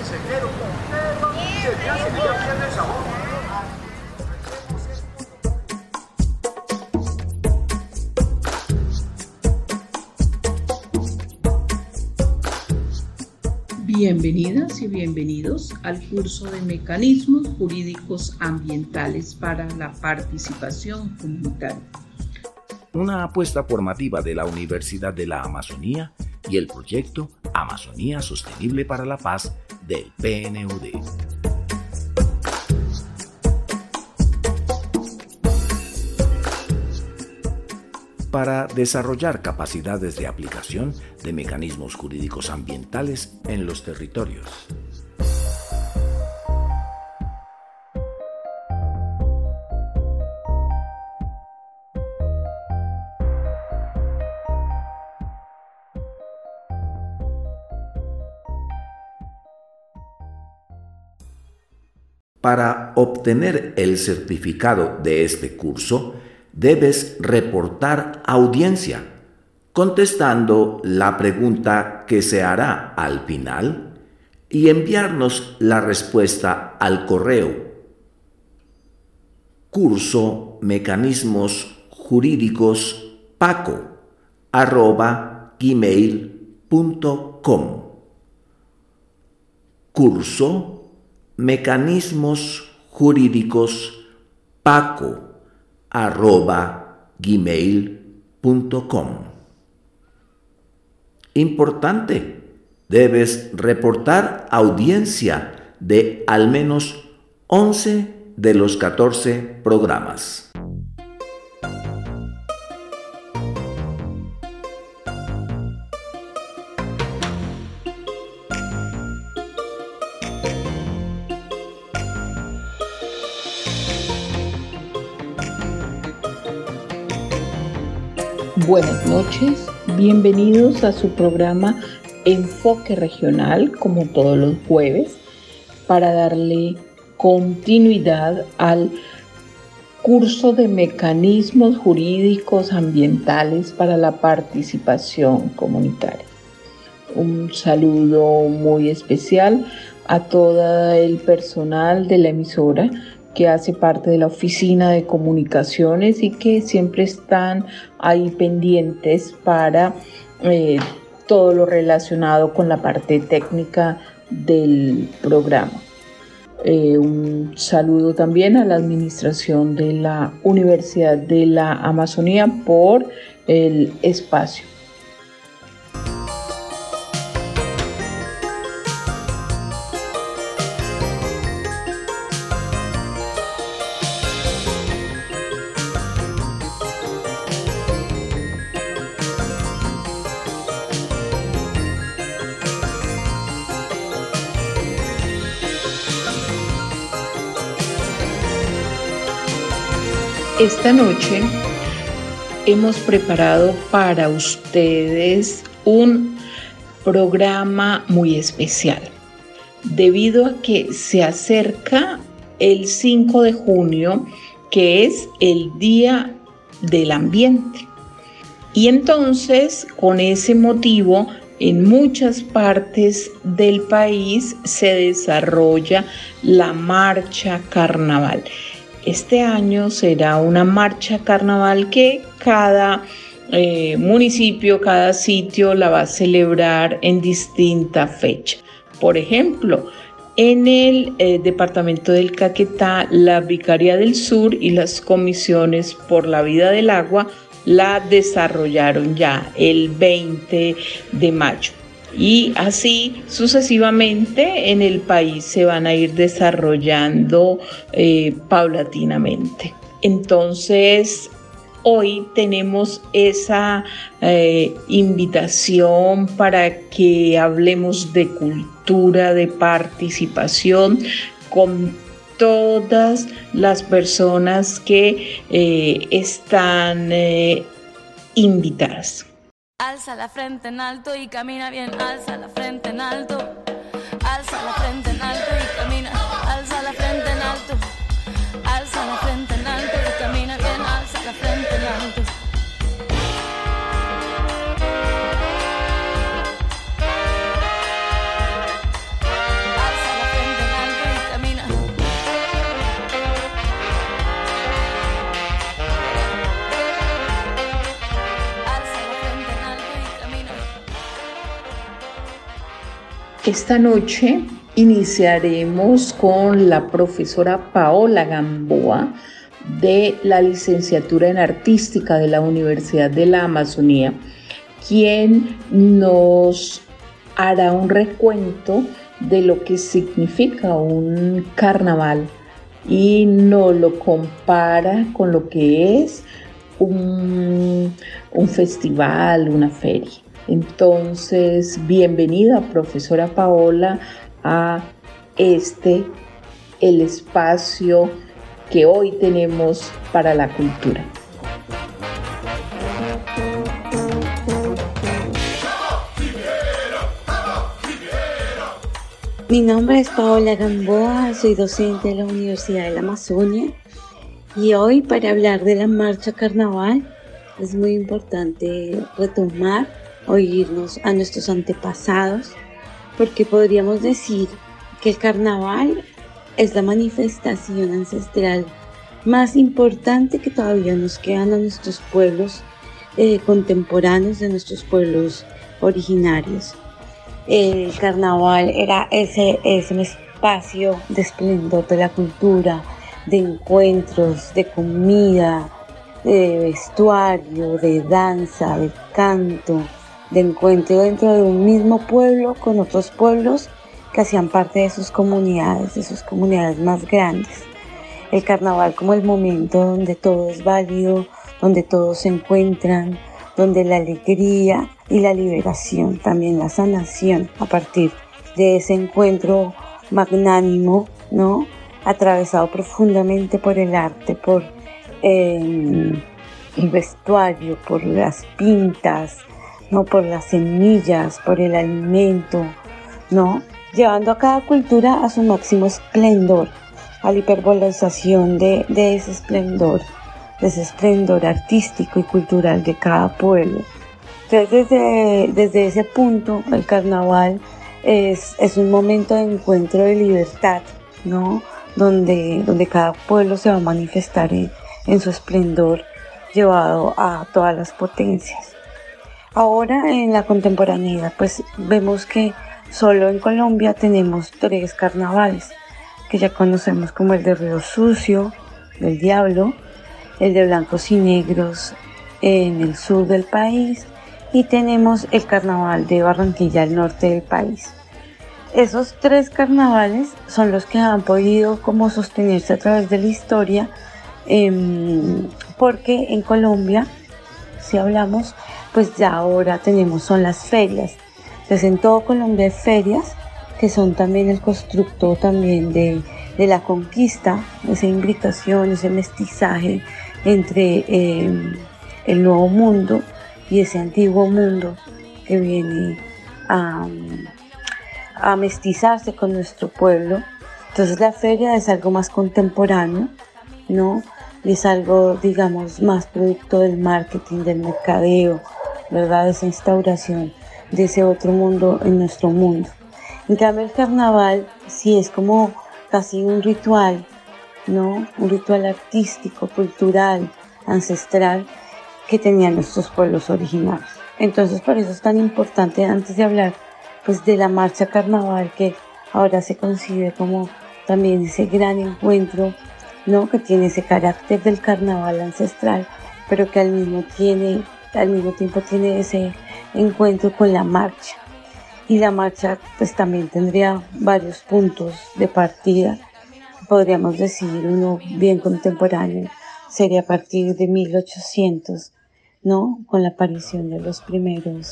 sequero, pero se te hace que ya pierde el sabor. Bienvenidas y bienvenidos al curso de Mecanismos Jurídicos Ambientales para la Participación Comunitaria. Una apuesta formativa de la Universidad de la Amazonía y el proyecto Amazonía Sostenible para la Paz del PNUD. Para desarrollar capacidades de aplicación de mecanismos jurídicos ambientales en los territorios. Para obtener el certificado de este curso, debes reportar audiencia, contestando la pregunta que se hará al final y enviarnos la respuesta al correo curso mecanismos jurídicos paco@gmail.com. Curso mecanismos jurídicos paco@gmail.com. Importante, debes reportar audiencia de al menos 11 de los 14 programas. Buenas noches, bienvenidos a su programa Enfoque Regional, como todos los jueves, para darle continuidad al curso de Mecanismos Jurídicos Ambientales para la Participación Comunitaria. Un saludo muy especial a todo el personal de la emisora que hace parte de la oficina de comunicaciones y que siempre están ahí pendientes para todo lo relacionado con la parte técnica del programa. Un saludo también a la administración de la Universidad de la Amazonía por el espacio. Esta noche hemos preparado para ustedes un programa muy especial, debido a que se acerca el 5 de junio, que es el Día del Ambiente. Y entonces, con ese motivo, en muchas partes del país se desarrolla la Marcha Carnaval. Este año será una marcha carnaval que cada municipio, cada sitio la va a celebrar en distinta fecha. Por ejemplo, en el departamento del Caquetá, la Vicaría del Sur y las comisiones por la vida del agua la desarrollaron ya el 20 de mayo. Y así sucesivamente en el país se van a ir desarrollando paulatinamente. Entonces, hoy tenemos esa invitación para que hablemos de cultura, de participación con todas las personas que están invitadas. Alza la frente en alto y camina bien, alza la frente en alto. Alza la frente en alto y camina, alza la frente en alto. Alza la frente en alto y camina bien, alza la frente en alto. Alza Esta noche iniciaremos con la profesora Paola Gamboa de la licenciatura en Artística de la Universidad de la Amazonía, quien nos hará un recuento de lo que significa un carnaval y nos lo compara con lo que es un festival, una feria. Entonces, bienvenida, profesora Paola, a el espacio que hoy tenemos para la cultura. Mi nombre es Paola Gamboa, soy docente de la Universidad de la Amazonia y hoy para hablar de la marcha carnaval es muy importante retomar o irnos a nuestros antepasados, porque podríamos decir que el carnaval es la manifestación ancestral más importante que todavía nos quedan a nuestros pueblos contemporáneos, de nuestros pueblos originarios. El carnaval era ese espacio de esplendor de la cultura, de encuentros, de comida, de vestuario, de danza, de canto, de encuentro dentro de un mismo pueblo con otros pueblos que hacían parte de sus comunidades más grandes. El carnaval como el momento donde todo es válido, donde todos se encuentran, donde la alegría y la liberación, también la sanación, a partir de ese encuentro magnánimo, ¿no? Atravesado profundamente por el arte, por el vestuario, por las pintas, ¿no? Por las semillas, por el alimento, ¿no? Llevando a cada cultura a su máximo esplendor, a la hiperbolización de ese esplendor artístico y cultural de cada pueblo. Entonces, desde ese punto, el carnaval es un momento de encuentro de libertad, ¿no? Donde cada pueblo se va a manifestar en su esplendor, llevado a todas las potencias. Ahora, en la contemporaneidad, pues vemos que solo en Colombia tenemos 3 carnavales, que ya conocemos como el de Río Sucio, del Diablo, el de Blancos y Negros en el sur del país, y tenemos el carnaval de Barranquilla, al norte del país. Esos 3 carnavales son los que han podido como sostenerse a través de la historia, porque en Colombia, si hablamos, pues ya ahora son las ferias. Entonces en todo Colombia hay ferias que son también el constructo también de la conquista, esa imbricación, ese mestizaje entre el nuevo mundo y ese antiguo mundo que viene a mestizarse con nuestro pueblo. Entonces la feria es algo más contemporáneo, ¿no? Y es algo, digamos, más producto del marketing, del mercadeo, ¿verdad? Esa instauración de ese otro mundo en nuestro mundo. En cambio el carnaval sí es como casi un ritual, ¿no? Un ritual artístico, cultural, ancestral que tenían nuestros pueblos originarios. Entonces por eso es tan importante, antes de hablar pues de la marcha carnaval, que ahora se concibe como también ese gran encuentro, ¿no? Que tiene ese carácter del carnaval ancestral, pero que al mismo tiempo tiene ese encuentro con la marcha. Y la marcha pues también tendría varios puntos de partida. Podríamos decir uno bien contemporáneo sería a partir de 1800, ¿no? Con la aparición de los primeros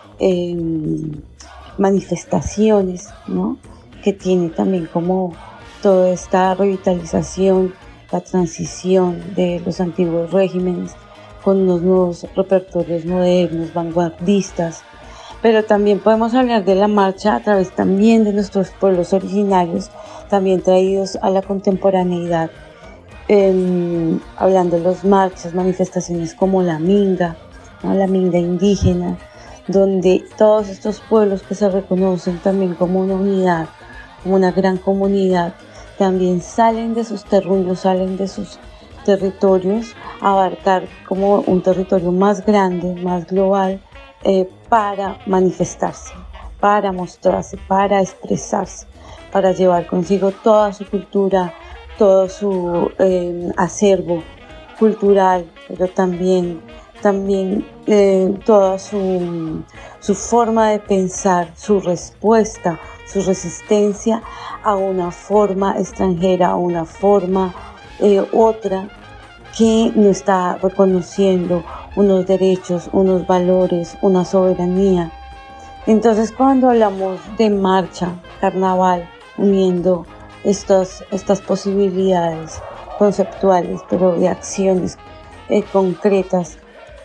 manifestaciones, ¿no? Que tiene también como toda esta revitalización, la transición de los antiguos regímenes con unos nuevos repertorios modernos, vanguardistas. Pero también podemos hablar de la marcha a través también de nuestros pueblos originarios, también traídos a la contemporaneidad, hablando de las marchas, manifestaciones como la minga, ¿no? La minga indígena, donde todos estos pueblos que se reconocen también como una unidad, como una gran comunidad, también salen de sus terruños, salen de sus territorios, a abarcar como un territorio más grande, más global, para manifestarse, para mostrarse, para expresarse, para llevar consigo toda su cultura, todo su acervo cultural, pero también toda su forma de pensar, su respuesta, su resistencia a una forma extranjera, a una forma otra que no está reconociendo unos derechos, unos valores, una soberanía. Entonces, cuando hablamos de marcha, carnaval, uniendo estas posibilidades conceptuales, pero de acciones concretas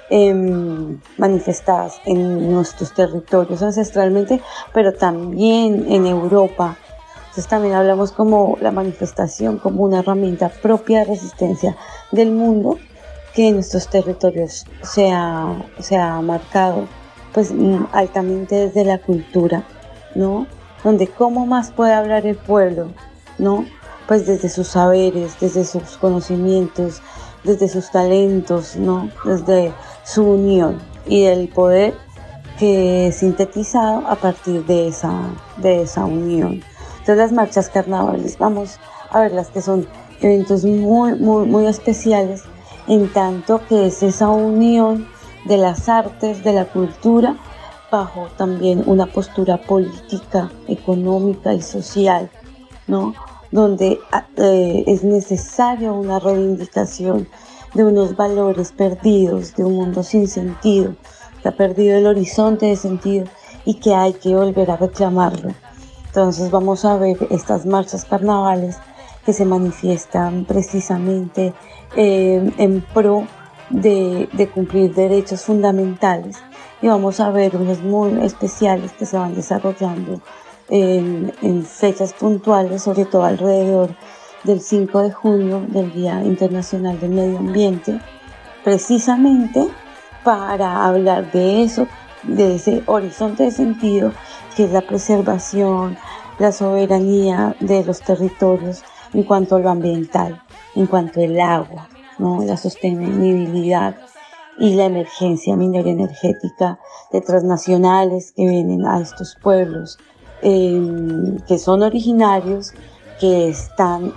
manifestadas en nuestros territorios ancestralmente, pero también en Europa. Entonces también hablamos como la manifestación, como una herramienta propia de resistencia del mundo que en nuestros territorios se ha marcado pues altamente desde la cultura, ¿no? Donde cómo más puede hablar el pueblo, ¿no? Pues desde sus saberes, desde sus conocimientos, desde sus talentos, ¿no? Desde su unión y del poder que es sintetizado a partir de esa unión. Entonces las marchas carnavales, vamos a verlas que son eventos muy especiales, en tanto que es esa unión de las artes, de la cultura, bajo también una postura política, económica y social, ¿no? Donde es necesario una reivindicación de unos valores perdidos, de un mundo sin sentido, que ha perdido el horizonte de sentido y que hay que volver a reclamarlo. Entonces vamos a ver estas marchas carnavales que se manifiestan precisamente en pro de cumplir derechos fundamentales, y vamos a ver unos muy especiales que se van desarrollando en fechas puntuales, sobre todo alrededor del 5 de junio, del Día Internacional del Medio Ambiente, precisamente para hablar de eso, de ese horizonte de sentido que es la preservación, la soberanía de los territorios en cuanto a lo ambiental, en cuanto al agua, ¿no? La sostenibilidad y la emergencia minera energética de transnacionales que vienen a estos pueblos, que son originarios, que están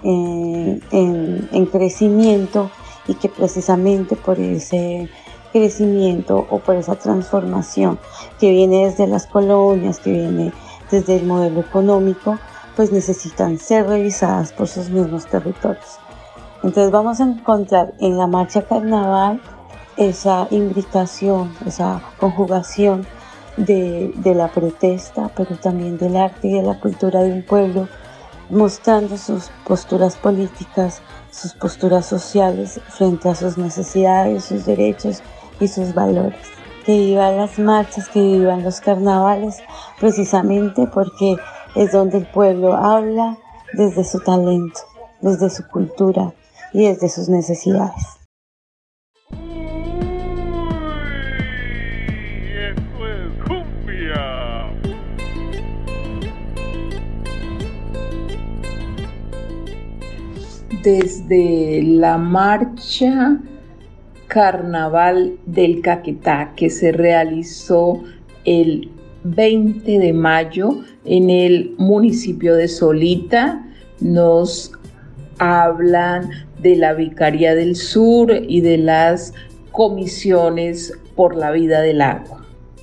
en crecimiento, y que precisamente por ese crecimiento o por esa transformación que viene desde las colonias, que viene desde el modelo económico, pues necesitan ser revisadas por sus mismos territorios. Entonces vamos a encontrar en la marcha carnaval esa imbricación, esa conjugación de la protesta, pero también del arte y de la cultura de un pueblo, mostrando sus posturas políticas, sus posturas sociales frente a sus necesidades, sus derechos y sus valores. Que vivan las marchas, que vivan los carnavales, precisamente porque es donde el pueblo habla desde su talento, desde su cultura y desde sus necesidades. ¡Esto es cumbia! Desde la marcha Carnaval del Caquetá, que se realizó el 20 de mayo en el municipio de Solita, nos hablan de la Vicaría del Sur y de las comisiones por la vida del agua.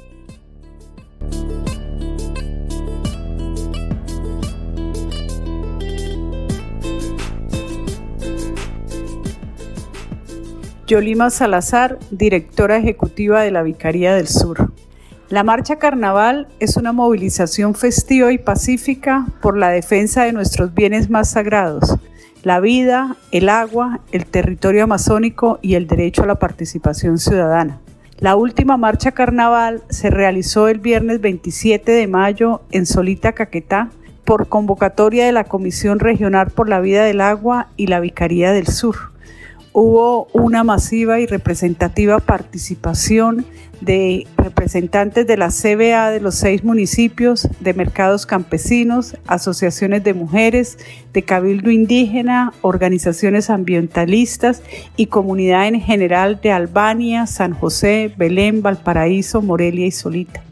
Yolima Salazar, directora ejecutiva de la Vicaría del Sur. La Marcha Carnaval es una movilización festiva y pacífica por la defensa de nuestros bienes más sagrados: la vida, el agua, el territorio amazónico y el derecho a la participación ciudadana. La última Marcha Carnaval se realizó el viernes 27 de mayo en Solita, Caquetá, por convocatoria de la Comisión Regional por la Vida del Agua y la Vicaría del Sur. Hubo una masiva y representativa participación de representantes de la CBA de los 6 municipios, de mercados campesinos, asociaciones de mujeres, de cabildo indígena, organizaciones ambientalistas y comunidad en general de Albania, San José, Belén, Valparaíso, Morelia y Solita.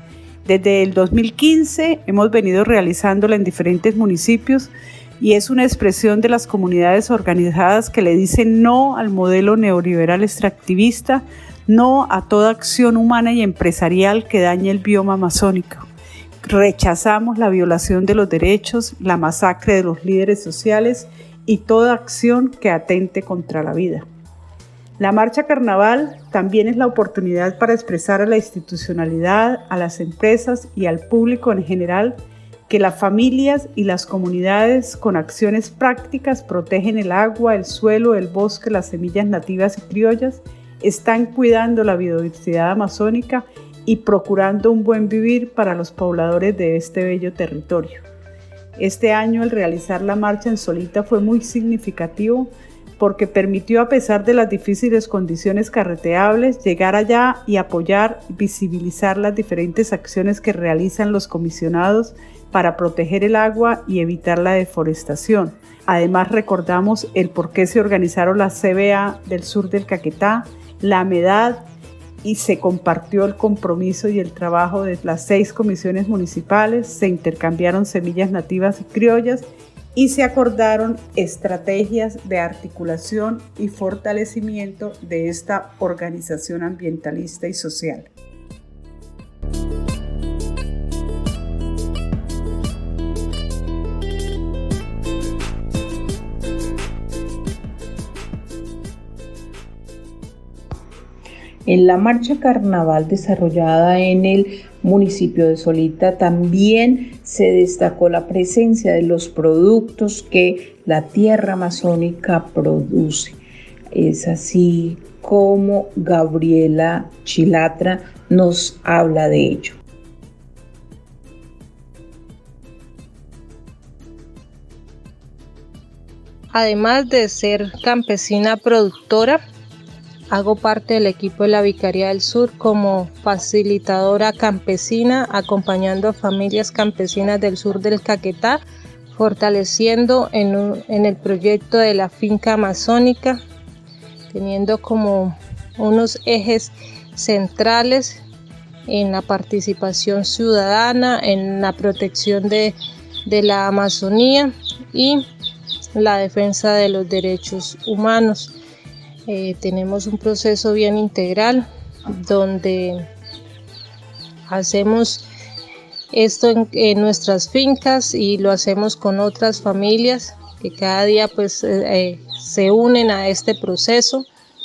Desde el 2015 hemos venido realizándola en diferentes municipios y es una expresión de las comunidades organizadas que le dicen no al modelo neoliberal extractivista, no a toda acción humana y empresarial que dañe el bioma amazónico. Rechazamos la violación de los derechos, la masacre de los líderes sociales y toda acción que atente contra la vida. La Marcha Carnaval también es la oportunidad para expresar a la institucionalidad, a las empresas y al público en general que las familias y las comunidades con acciones prácticas protegen el agua, el suelo, el bosque, las semillas nativas y criollas, están cuidando la biodiversidad amazónica y procurando un buen vivir para los pobladores de este bello territorio. Este año el realizar la marcha en Solita fue muy significativo porque permitió, a pesar de las difíciles condiciones carreteables, llegar allá y apoyar y visibilizar las diferentes acciones que realizan los comisionados para proteger el agua y evitar la deforestación. Además recordamos el por qué se organizaron las CBA del sur del Caquetá, la MEDAD, y se compartió el compromiso y el trabajo de las 6 comisiones municipales, se intercambiaron semillas nativas y criollas y se acordaron estrategias de articulación y fortalecimiento de esta organización ambientalista y social. En la marcha carnaval desarrollada en el municipio de Solita también se destacó la presencia de los productos que la tierra amazónica produce. Es así como Gabriela Chilatra nos habla de ello. Además de ser campesina productora, hago parte del equipo de la Vicaría del Sur como facilitadora campesina, acompañando a familias campesinas del sur del Caquetá, fortaleciendo en el proyecto de la finca amazónica, teniendo como unos ejes centrales en la participación ciudadana, en la protección de la Amazonía y la defensa de los derechos humanos. Tenemos un proceso bien integral donde hacemos esto en nuestras fincas y lo hacemos con otras familias que cada día se unen a este proceso.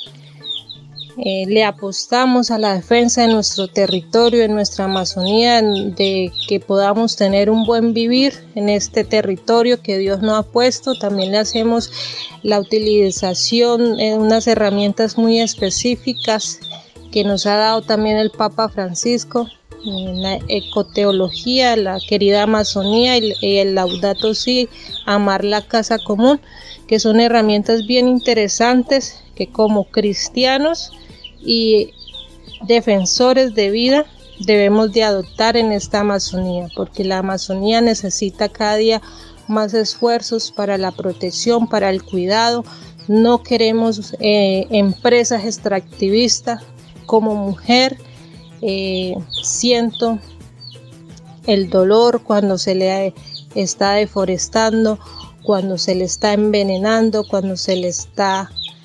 Le apostamos a la defensa de nuestro territorio, en nuestra Amazonía, de que podamos tener un buen vivir en este territorio que Dios nos ha puesto. También le hacemos la utilización de unas herramientas muy específicas que nos ha dado también el Papa Francisco, en la ecoteología, la querida Amazonía y el Laudato Si, amar la casa común, que son herramientas bien interesantes que como cristianos y defensores de vida debemos de adoptar en esta Amazonía, porque la Amazonía necesita cada día más esfuerzos para la protección, para el cuidado. No queremos empresas extractivistas. Como mujer siento el dolor cuando se le está deforestando, cuando se le está envenenando, cuando se le está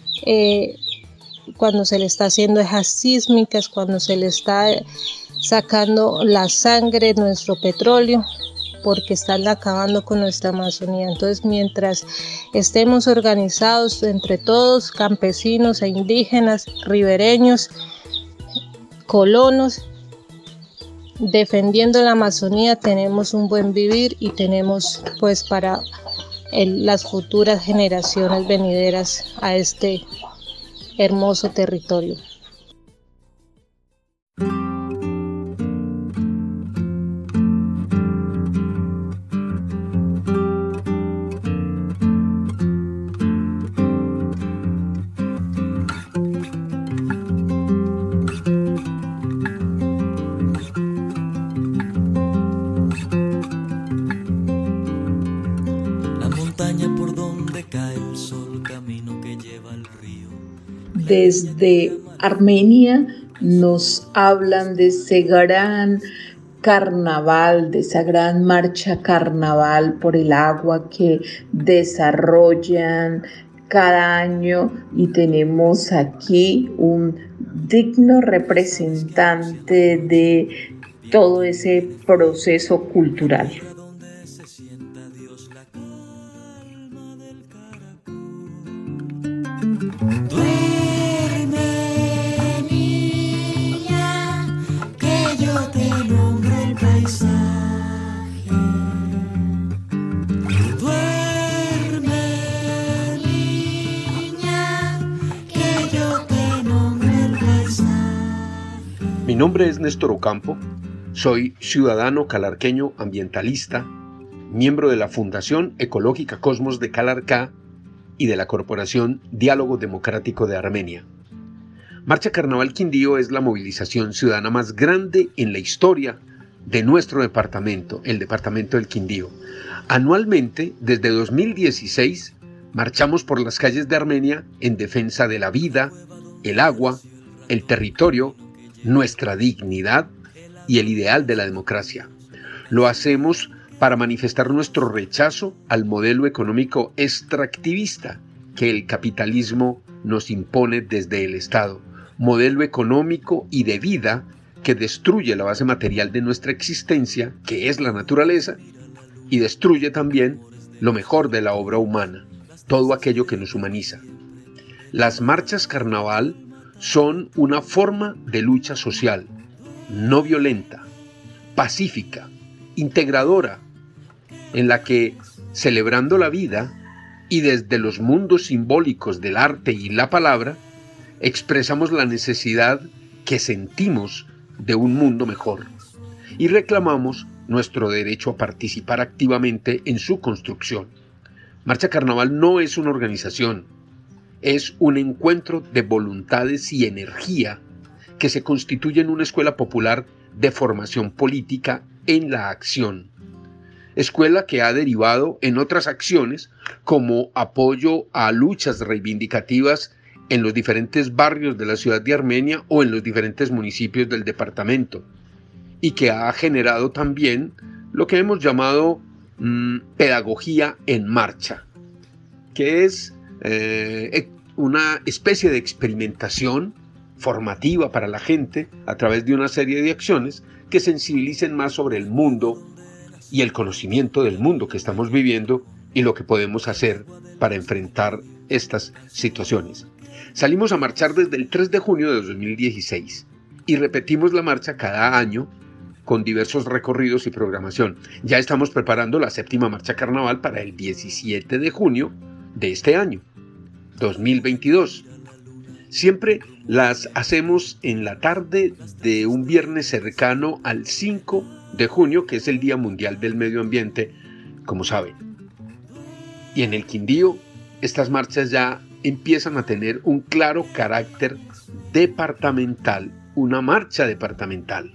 haciendo esas sísmicas, cuando se le está sacando la sangre de nuestro petróleo, porque están acabando con nuestra Amazonía. Entonces, mientras estemos organizados entre todos, campesinos e indígenas, ribereños, colonos, defendiendo la Amazonía, tenemos un buen vivir y tenemos para las futuras generaciones venideras a este hermoso territorio. Desde Armenia nos hablan de Segarán, carnaval, de esa gran marcha carnaval por el agua que desarrollan cada año, y tenemos aquí un digno representante de todo ese proceso cultural. Mi nombre es Néstor Ocampo, soy ciudadano calarqueño ambientalista, miembro de la Fundación Ecológica Cosmos de Calarcá y de la Corporación Diálogo Democrático de Armenia. Marcha Carnaval Quindío es la movilización ciudadana más grande en la historia de nuestro departamento, el departamento del Quindío. Anualmente, desde 2016, marchamos por las calles de Armenia en defensa de la vida, el agua, el territorio, nuestra dignidad y el ideal de la democracia. Lo hacemos para manifestar nuestro rechazo al modelo económico extractivista que el capitalismo nos impone desde el Estado, modelo económico y de vida que destruye la base material de nuestra existencia, que es la naturaleza, y destruye también lo mejor de la obra humana, todo aquello que nos humaniza. Las marchas carnaval son una forma de lucha social, no violenta, pacífica, integradora, en la que, celebrando la vida y desde los mundos simbólicos del arte y la palabra, expresamos la necesidad que sentimos de un mundo mejor y reclamamos nuestro derecho a participar activamente en su construcción. Marcha Carnaval no es una organización, es un encuentro de voluntades y energía que se constituye en una escuela popular de formación política en la acción. Escuela que ha derivado en otras acciones como apoyo a luchas reivindicativas en los diferentes barrios de la ciudad de Armenia o en los diferentes municipios del departamento, y que ha generado también lo que hemos llamado pedagogía en marcha, que es una especie de experimentación formativa para la gente a través de una serie de acciones que sensibilicen más sobre el mundo y el conocimiento del mundo que estamos viviendo y lo que podemos hacer para enfrentar estas situaciones. Salimos a marchar desde el 3 de junio de 2016 y repetimos la marcha cada año con diversos recorridos y programación. Ya estamos preparando la 7ª marcha carnaval para el 17 de junio de este año, 2022. Siempre las hacemos en la tarde de un viernes cercano al 5 de junio, que es el Día Mundial del Medio Ambiente, como saben. Y en el Quindío, estas marchas ya empiezan a tener un claro carácter departamental, una marcha departamental.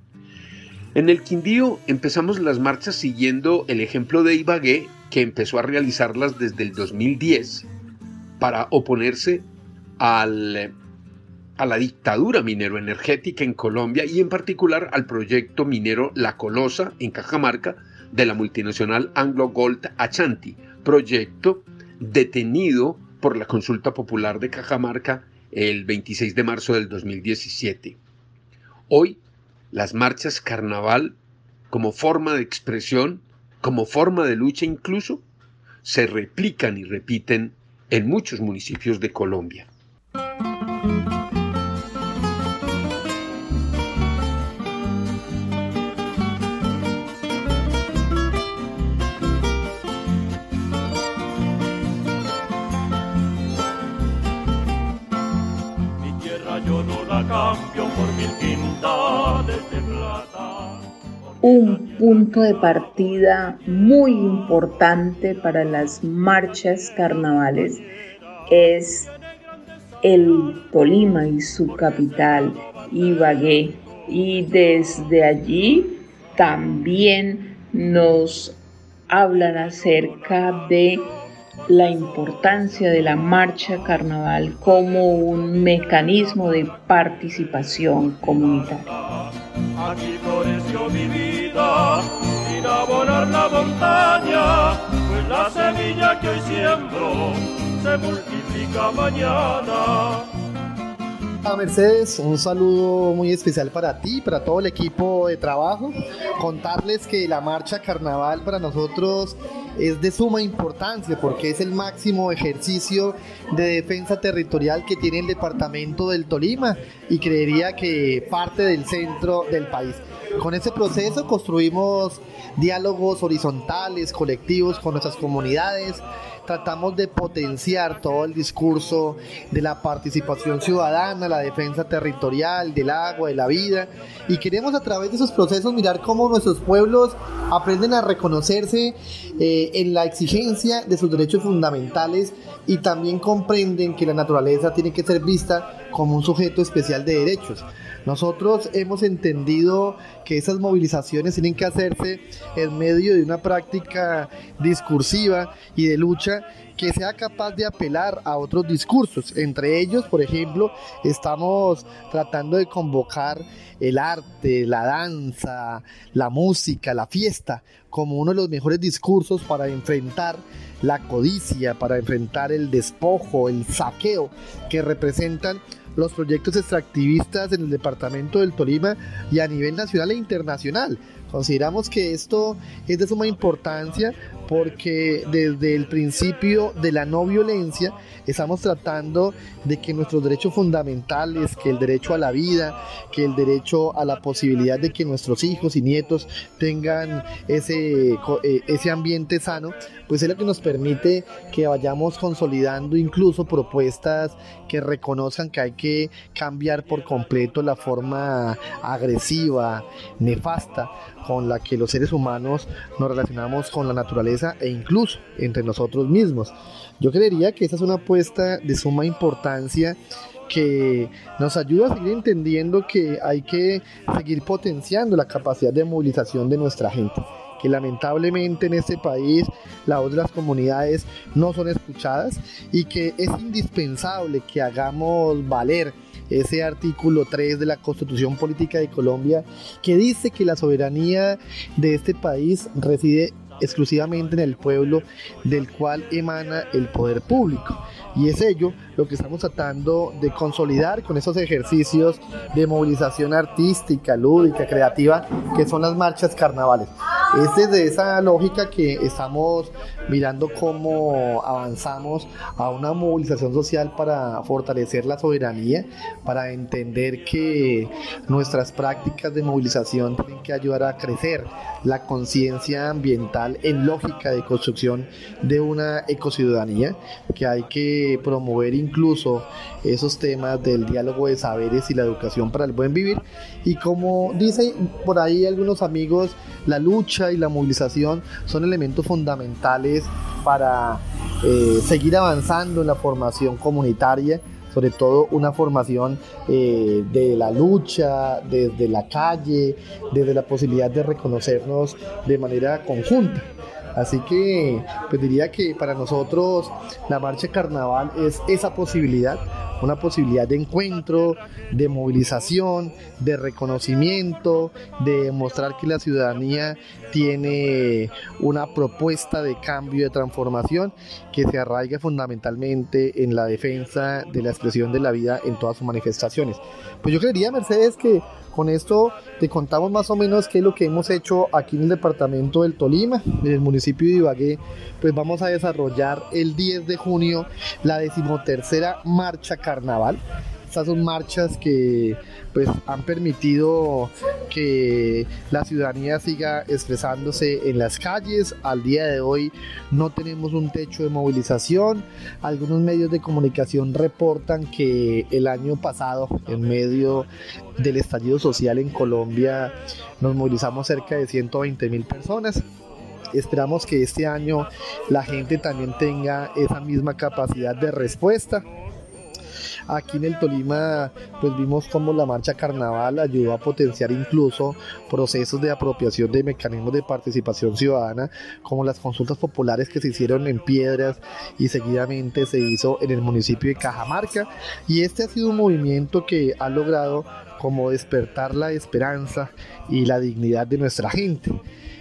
En el Quindío empezamos las marchas siguiendo el ejemplo de Ibagué, que empezó a realizarlas desde el 2010 para oponerse a la dictadura minero-energética en Colombia y en particular al proyecto minero La Colosa en Cajamarca de la multinacional Anglo Gold Ashanti, proyecto detenido por la consulta popular de Cajamarca el 26 de marzo del 2017. Hoy, las marchas carnaval, como forma de expresión, como forma de lucha incluso, se replican y repiten en muchos municipios de Colombia. Mi tierra yo no la cambio por 1000 quintales de plata. Un punto de partida muy importante para las marchas carnavales es el Tolima y su capital, Ibagué, y desde allí también nos hablan acerca de la importancia de la marcha carnaval como un mecanismo de participación comunitaria. Aquí florece nació mi vida, sin abonar la montaña, pues la semilla que hoy siembro se multiplica mañana. A Mercedes, un saludo muy especial para ti y para todo el equipo de trabajo. Contarles que la marcha carnaval para nosotros es de suma importancia porque es el máximo ejercicio de defensa territorial que tiene el departamento del Tolima y creería que parte del centro del país. Con ese proceso construimos diálogos horizontales, colectivos con nuestras comunidades. Tratamos de potenciar todo el discurso de la participación ciudadana, la defensa territorial, del agua, de la vida, y queremos a través de esos procesos mirar cómo nuestros pueblos aprenden a reconocerse en la exigencia de sus derechos fundamentales y también comprenden que la naturaleza tiene que ser vista como un sujeto especial de derechos. Nosotros hemos entendido que esas movilizaciones tienen que hacerse en medio de una práctica discursiva y de lucha que sea capaz de apelar a otros discursos. Entre ellos, por ejemplo, estamos tratando de convocar el arte, la danza, la música, la fiesta, como uno de los mejores discursos para enfrentar la codicia, para enfrentar el despojo, el saqueo que representan los proyectos extractivistas en el departamento del Tolima y a nivel nacional e internacional. Consideramos que esto es de suma importancia porque desde el principio de la no violencia estamos tratando de que nuestros derechos fundamentales, que el derecho a la vida, que el derecho a la posibilidad de que nuestros hijos y nietos tengan ese ambiente sano, pues es lo que nos permite que vayamos consolidando incluso propuestas que reconozcan que hay que cambiar por completo la forma agresiva, nefasta, con la que los seres humanos nos relacionamos con la naturaleza e incluso entre nosotros mismos. Yo creería que esa es una apuesta de suma importancia que nos ayuda a seguir entendiendo que hay que seguir potenciando la capacidad de movilización de nuestra gente, que lamentablemente en este país la voz de las comunidades no son escuchadas y que es indispensable que hagamos valer ese artículo 3 de la Constitución Política de Colombia que dice que la soberanía de este país reside exclusivamente en el pueblo del cual emana el poder público. Y es ello lo que estamos tratando de consolidar con esos ejercicios de movilización artística, lúdica, creativa, que son las marchas carnavales. Es desde esa lógica que estamos mirando cómo avanzamos a una movilización social para fortalecer la soberanía, para entender que nuestras prácticas de movilización tienen que ayudar a crecer la conciencia ambiental en lógica de construcción de una ecociudadanía, que hay que promover incluso esos temas del diálogo de saberes y la educación para el buen vivir, y como dicen por ahí algunos amigos, la lucha y la movilización son elementos fundamentales para seguir avanzando en la formación comunitaria, sobre todo una formación de la lucha, desde la calle, desde la posibilidad de reconocernos de manera conjunta. Así que pues diría que para nosotros la marcha carnaval es esa posibilidad, una posibilidad de encuentro, de movilización, de reconocimiento, de mostrar que la ciudadanía tiene una propuesta de cambio, de transformación que se arraiga fundamentalmente en la defensa de la expresión de la vida en todas sus manifestaciones. Pues yo creería, Mercedes, que con esto te contamos más o menos qué es lo que hemos hecho aquí en el departamento del Tolima, en el municipio de Ibagué. Pues vamos a desarrollar el 10 de junio la 13ª marcha carnaval. Estas son marchas que pues han permitido que la ciudadanía siga expresándose en las calles. Al día de hoy no tenemos un techo de movilización. Algunos medios de comunicación reportan que el año pasado, en medio del estallido social en Colombia, nos movilizamos cerca de 120.000 personas. Esperamos que este año la gente también tenga esa misma capacidad de respuesta. Aquí en el Tolima pues vimos cómo la marcha carnaval ayudó a potenciar incluso procesos de apropiación de mecanismos de participación ciudadana, como las consultas populares que se hicieron en Piedras y seguidamente se hizo en el municipio de Cajamarca, y este ha sido un movimiento que ha logrado como despertar la esperanza y la dignidad de nuestra gente.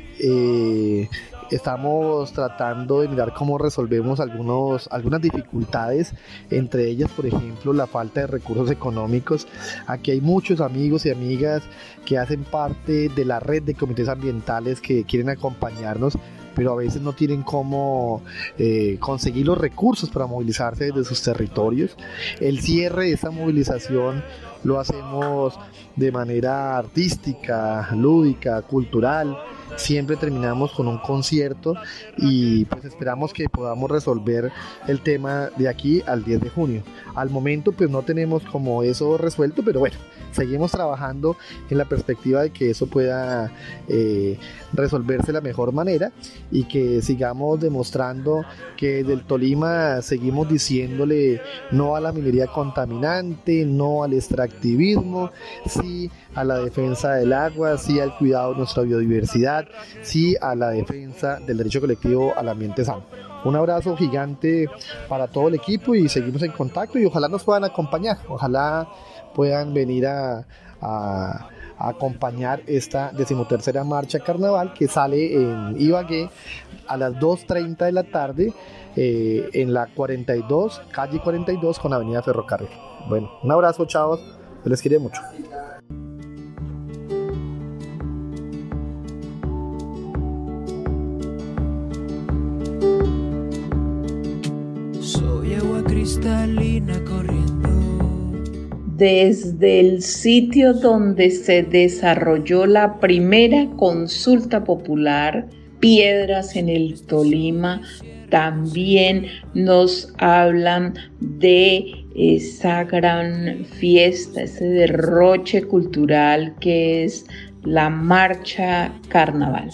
Estamos tratando de mirar cómo resolvemos algunas dificultades, entre ellas, por ejemplo, la falta de recursos económicos. Aquí hay muchos amigos y amigas que hacen parte de la red de comités ambientales que quieren acompañarnos, pero a veces no tienen cómo conseguir los recursos para movilizarse desde sus territorios. El cierre de esta movilización lo hacemos de manera artística, lúdica, cultural. Siempre terminamos con un concierto y pues esperamos que podamos resolver el tema de aquí al 10 de junio. Al momento pues no tenemos como eso resuelto, pero bueno, seguimos trabajando en la perspectiva de que eso pueda resolverse de la mejor manera y que sigamos demostrando que desde el Tolima seguimos diciéndole no a la minería contaminante, no al extractivismo, sí a la defensa del agua, sí al cuidado de nuestra biodiversidad, sí a la defensa del derecho colectivo al ambiente sano. Un abrazo gigante para todo el equipo y seguimos en contacto y ojalá nos puedan acompañar, ojalá puedan venir a acompañar esta 13ª marcha carnaval que sale en Ibagué a las 2:30 de la tarde en la 42, calle 42 con avenida Ferrocarril. Bueno, un abrazo, chavos, se les quiere mucho. Soy agua cristalina corriendo. Desde el sitio donde se desarrolló la primera consulta popular, Piedras en el Tolima, también nos hablan de esa gran fiesta, ese derroche cultural que es la marcha carnaval.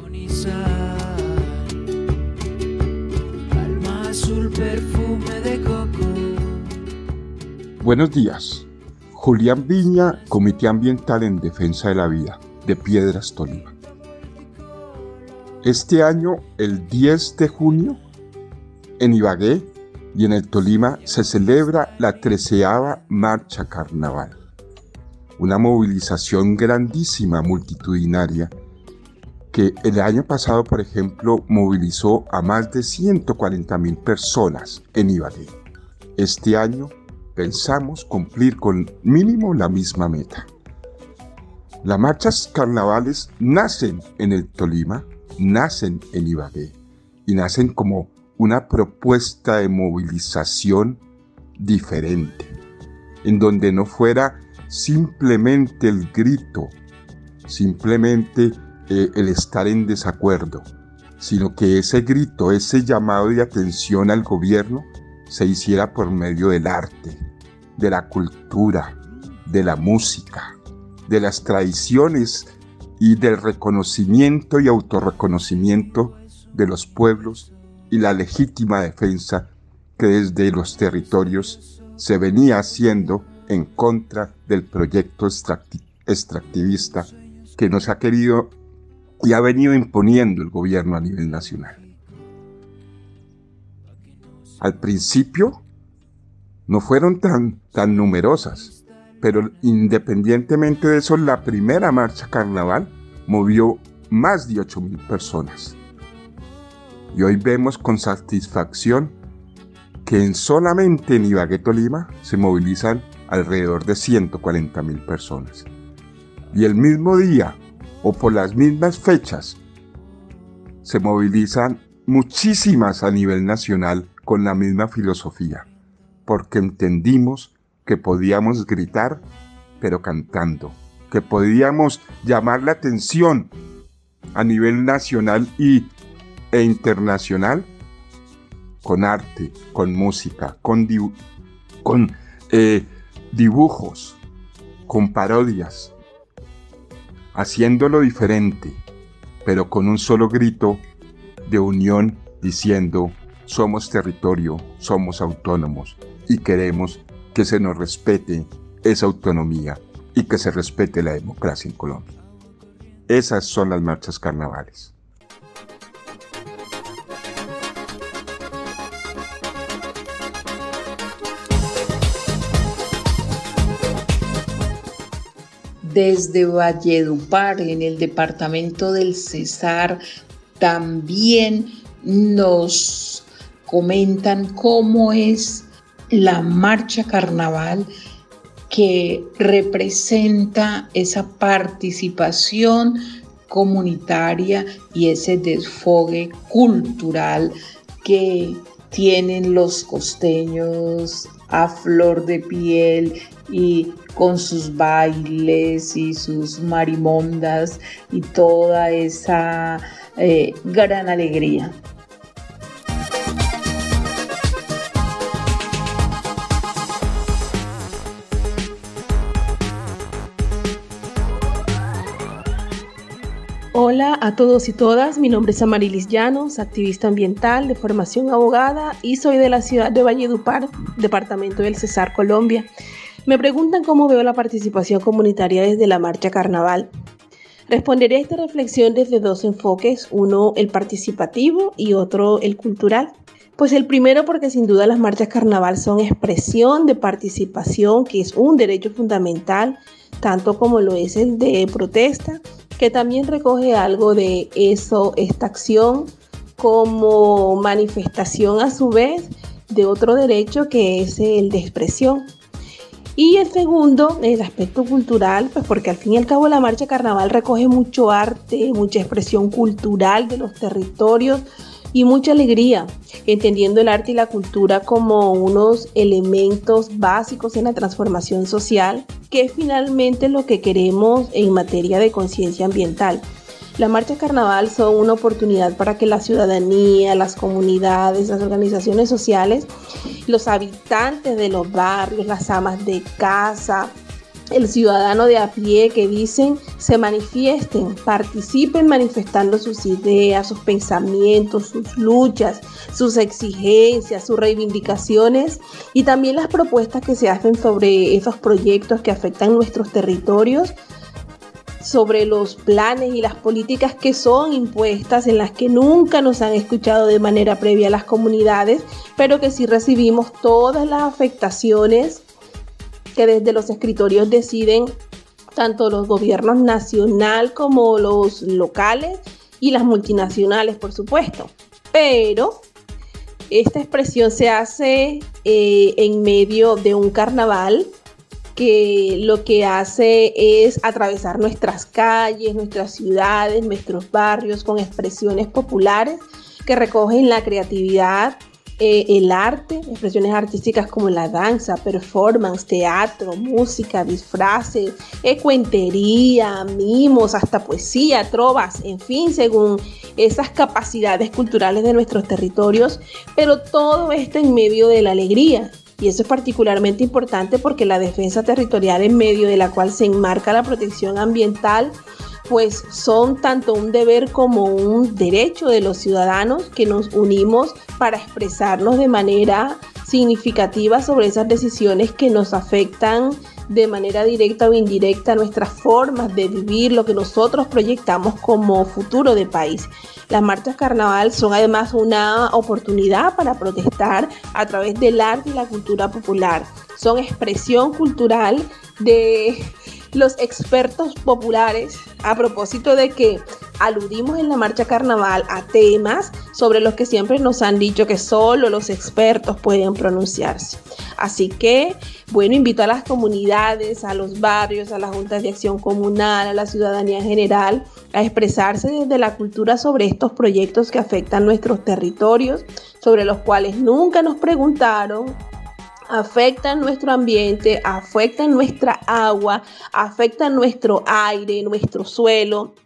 Alma azul, perfume de coco. Buenos días. Julián Viña, Comité Ambiental en Defensa de la Vida, de Piedras, Tolima. Este año, el 10 de junio, en Ibagué y en el Tolima se celebra la 13ª Marcha Carnaval. Una movilización grandísima, multitudinaria, que el año pasado, por ejemplo, movilizó a más de 140.000 personas en Ibagué. Este año pensamos cumplir con mínimo la misma meta. Las marchas carnavales nacen en el Tolima, nacen en Ibagué y nacen como una propuesta de movilización diferente, en donde no fuera simplemente el grito, simplemente el estar en desacuerdo, sino que ese grito, ese llamado de atención al gobierno se hiciera por medio del arte, de la cultura, de la música, de las tradiciones y del reconocimiento y autorreconocimiento de los pueblos y la legítima defensa que desde los territorios se venía haciendo en contra del proyecto extractivista que nos ha querido y ha venido imponiendo el gobierno a nivel nacional. Al principio no fueron tan numerosas, pero independientemente de eso, la primera marcha carnaval movió más de 8.000 personas. Y hoy vemos con satisfacción que solamente en Ibagué, Tolima, se movilizan alrededor de 140.000 personas. Y el mismo día, o por las mismas fechas, se movilizan muchísimas a nivel nacional con la misma filosofía, porque entendimos que podíamos gritar, pero cantando, que podíamos llamar la atención a nivel nacional e internacional con arte, con música, con dibujos, con parodias, haciéndolo diferente, pero con un solo grito de unión diciendo: somos territorio, somos autónomos y queremos que se nos respete esa autonomía y que se respete la democracia en Colombia. Esas son las marchas carnavales. Desde Valledupar, en el departamento del Cesar, también nos comentan cómo es la marcha carnaval, que representa esa participación comunitaria y ese desfogue cultural que tienen los costeños a flor de piel, y con sus bailes y sus marimondas y toda esa gran alegría. Hola a todos y todas, mi nombre es Amarilis Llanos, activista ambiental de formación abogada y soy de la ciudad de Valledupar, departamento del Cesar, Colombia. Me preguntan cómo veo la participación comunitaria desde la marcha carnaval. Responderé a esta reflexión desde dos enfoques, uno el participativo y otro el cultural. Pues el primero porque sin duda las marchas carnaval son expresión de participación, que es un derecho fundamental, tanto como lo es el de protesta, que también recoge algo de eso, esta acción, como manifestación a su vez de otro derecho que es el de expresión. Y el segundo, el aspecto cultural, pues porque al fin y al cabo la marcha carnaval recoge mucho arte, mucha expresión cultural de los territorios y mucha alegría, entendiendo el arte y la cultura como unos elementos básicos en la transformación social, que es finalmente lo que queremos en materia de conciencia ambiental. Las marchas carnaval son una oportunidad para que la ciudadanía, las comunidades, las organizaciones sociales, los habitantes de los barrios, las amas de casa, el ciudadano de a pie que dicen, se manifiesten, participen manifestando sus ideas, sus pensamientos, sus luchas, sus exigencias, sus reivindicaciones y también las propuestas que se hacen sobre esos proyectos que afectan nuestros territorios, sobre los planes y las políticas que son impuestas, en las que nunca nos han escuchado de manera previa a las comunidades, pero que sí recibimos todas las afectaciones que desde los escritorios deciden tanto los gobiernos nacional como los locales y las multinacionales, por supuesto. Pero esta expresión se hace en medio de un carnaval que lo que hace es atravesar nuestras calles, nuestras ciudades, nuestros barrios con expresiones populares que recogen la creatividad, el arte, expresiones artísticas como la danza, performance, teatro, música, disfraces, cuentería, mimos, hasta poesía, trovas, en fin, según esas capacidades culturales de nuestros territorios, pero todo esto en medio de la alegría. Y eso es particularmente importante porque la defensa territorial en medio de la cual se enmarca la protección ambiental, pues son tanto un deber como un derecho de los ciudadanos que nos unimos para expresarnos de manera significativa sobre esas decisiones que nos afectan de manera directa o indirecta nuestras formas de vivir, lo que nosotros proyectamos como futuro de país. Las marchas carnaval son además una oportunidad para protestar a través del arte y la cultura popular. Son expresión cultural de los expertos populares, a propósito de que aludimos en la marcha carnaval a temas sobre los que siempre nos han dicho que solo los expertos pueden pronunciarse. Así que, bueno, invito a las comunidades, a los barrios, a las juntas de acción comunal, a la ciudadanía en general, a expresarse desde la cultura sobre estos proyectos que afectan nuestros territorios, sobre los cuales nunca nos preguntaron, afectan nuestro ambiente, afectan nuestra agua, afectan nuestro aire, nuestro suelo,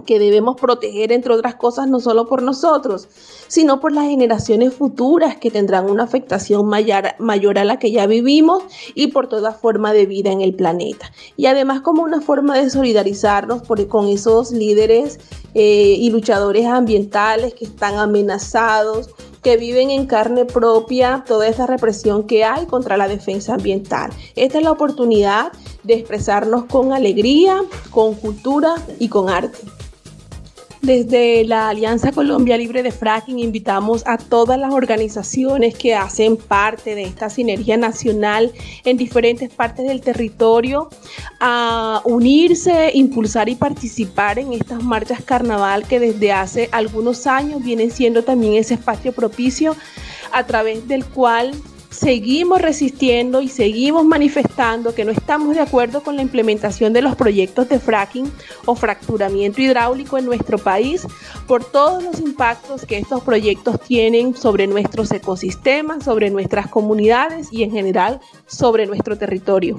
que debemos proteger, entre otras cosas, no solo por nosotros, sino por las generaciones futuras que tendrán una afectación mayor a la que ya vivimos y por toda forma de vida en el planeta. Y además como una forma de solidarizarnos con esos líderes y luchadores ambientales que están amenazados, que viven en carne propia toda esa represión que hay contra la defensa ambiental. Esta es la oportunidad de expresarnos con alegría, con cultura y con arte. Desde la Alianza Colombia Libre de Fracking invitamos a todas las organizaciones que hacen parte de esta sinergia nacional en diferentes partes del territorio a unirse, impulsar y participar en estas marchas carnaval que desde hace algunos años vienen siendo también ese espacio propicio a través del cual seguimos resistiendo y seguimos manifestando que no estamos de acuerdo con la implementación de los proyectos de fracking o fracturamiento hidráulico en nuestro país por todos los impactos que estos proyectos tienen sobre nuestros ecosistemas, sobre nuestras comunidades y en general sobre nuestro territorio.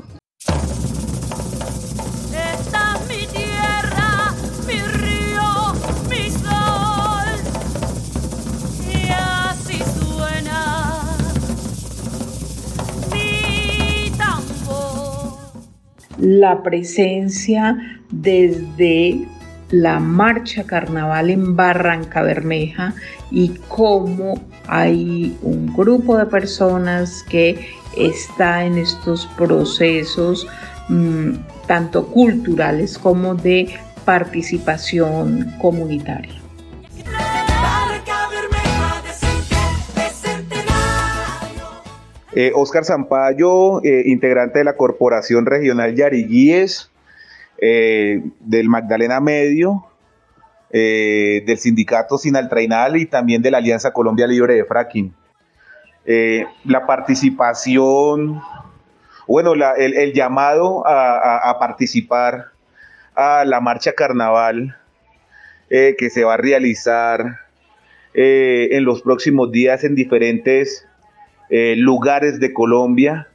La presencia desde la marcha carnaval en Barranca Bermeja y cómo hay un grupo de personas que está en estos procesos tanto culturales como de participación comunitaria. Óscar Zampayo, integrante de la Corporación Regional Yariguíes, del Magdalena Medio, del Sindicato Sinaltrainal y también de la Alianza Colombia Libre de Fracking. La participación, bueno, el llamado a participar a la marcha carnaval que se va a realizar en los próximos días en diferentes lugares de Colombia.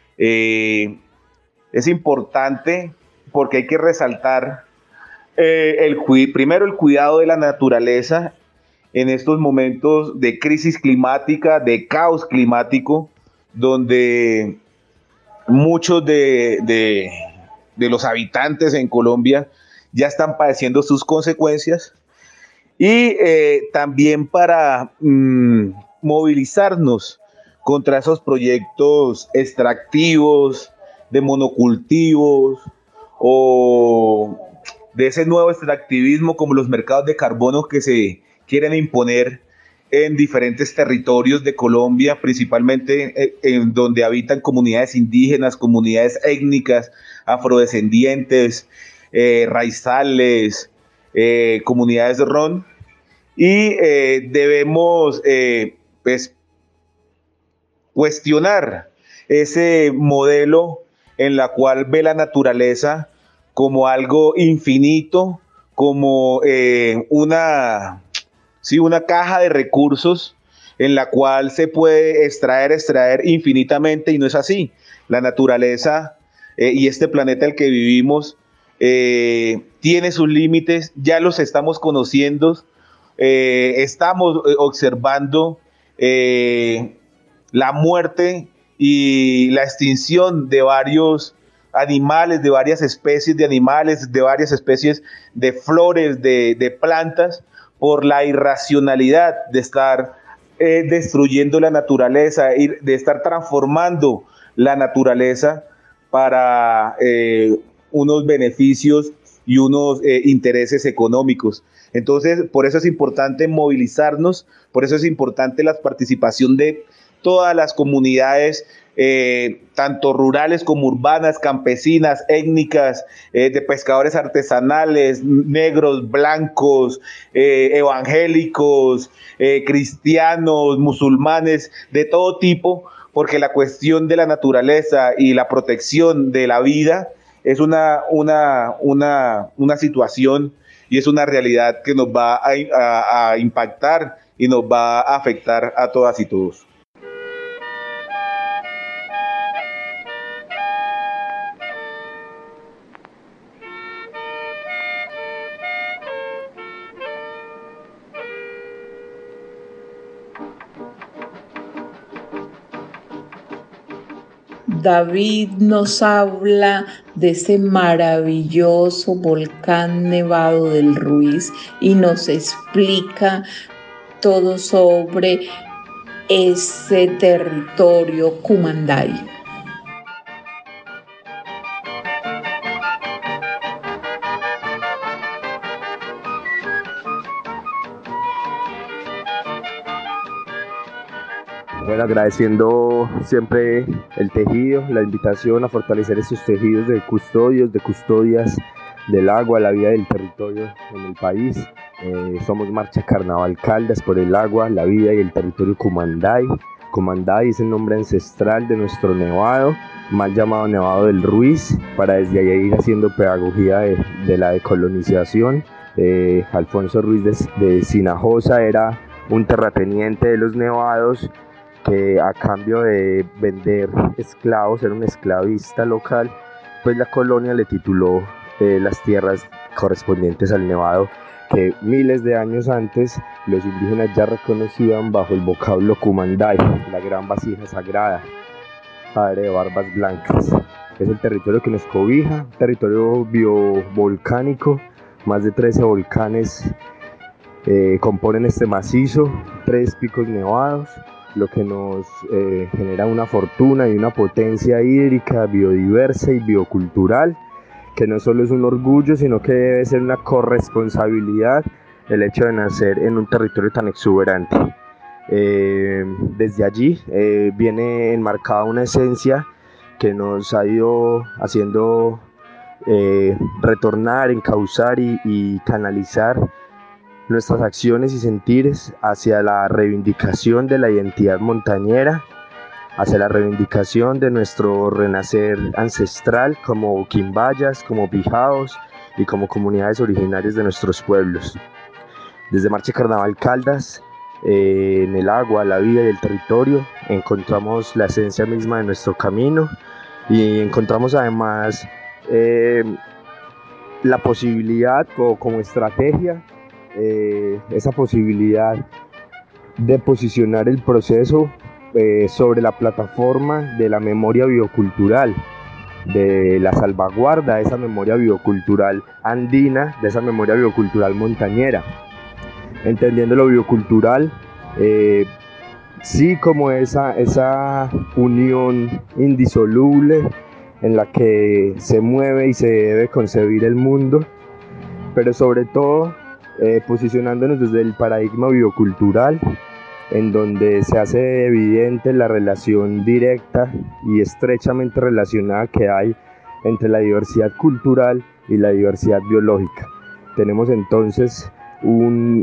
Es importante porque hay que resaltar primero el cuidado de la naturaleza en estos momentos de crisis climática, de caos climático, donde muchos de los habitantes en Colombia ya están padeciendo sus consecuencias, y también para movilizarnos contra esos proyectos extractivos, de monocultivos o de ese nuevo extractivismo como los mercados de carbono que se quieren imponer en diferentes territorios de Colombia, principalmente en donde habitan comunidades indígenas, comunidades étnicas, afrodescendientes, raizales, comunidades ron, y debemos pues cuestionar ese modelo en la cual ve la naturaleza como algo infinito, como una caja de recursos en la cual se puede extraer infinitamente, y no es así. La naturaleza y este planeta en el que vivimos tiene sus límites, ya los estamos conociendo, estamos observando la muerte y la extinción de varios animales, de varias especies de animales, de varias especies de flores, de plantas, por la irracionalidad de estar destruyendo la naturaleza y de estar transformando la naturaleza para unos beneficios y unos intereses económicos. Entonces, por eso es importante movilizarnos, por eso es importante la participación de todas las comunidades, tanto rurales como urbanas, campesinas, étnicas, de pescadores artesanales, negros, blancos, evangélicos, cristianos, musulmanes, de todo tipo, porque la cuestión de la naturaleza y la protección de la vida es una situación y es una realidad que nos va a impactar y nos va a afectar a todas y todos. David nos habla de ese maravilloso volcán nevado del Ruiz y nos explica todo sobre ese territorio Cumanday. Bueno, agradeciendo siempre el tejido, la invitación a fortalecer estos tejidos de custodios, de custodias del agua, la vida del territorio en el país. Somos Marcha Carnaval Caldas por el agua, la vida y el territorio Cumanday. Cumanday es el nombre ancestral de nuestro nevado, mal llamado Nevado del Ruiz, para desde ahí ir haciendo pedagogía de la decolonización. Alfonso Ruiz de Sinajosa era un terrateniente de los nevados que a cambio de vender esclavos, era un esclavista local, pues la colonia le tituló las tierras correspondientes al nevado que miles de años antes los indígenas ya reconocían bajo el vocablo Cumanday, la gran vasija sagrada, padre de barbas blancas. Es el territorio que nos cobija, territorio biovolcánico, más de 13 volcanes componen este macizo, 3 picos nevados, lo que nos genera una fortuna y una potencia hídrica, biodiversa y biocultural, que no solo es un orgullo, sino que debe ser una corresponsabilidad el hecho de nacer en un territorio tan exuberante. Desde allí viene enmarcada una esencia que nos ha ido haciendo retornar, encauzar y canalizar nuestras acciones y sentires hacia la reivindicación de la identidad montañera, hacia la reivindicación de nuestro renacer ancestral como quimbayas, como pijaos y como comunidades originarias de nuestros pueblos. Desde Marcha Carnaval Caldas, en el agua, la vida y el territorio, encontramos la esencia misma de nuestro camino y encontramos además la posibilidad como estrategia, esa posibilidad de posicionar el proceso sobre la plataforma de la memoria biocultural, de la salvaguarda de esa memoria biocultural andina, de esa memoria biocultural montañera, entendiendo lo biocultural sí como esa unión indisoluble en la que se mueve y se debe concebir el mundo, pero sobre todo posicionándonos desde el paradigma biocultural, en donde se hace evidente la relación directa y estrechamente relacionada que hay entre la diversidad cultural y la diversidad biológica. Tenemos entonces un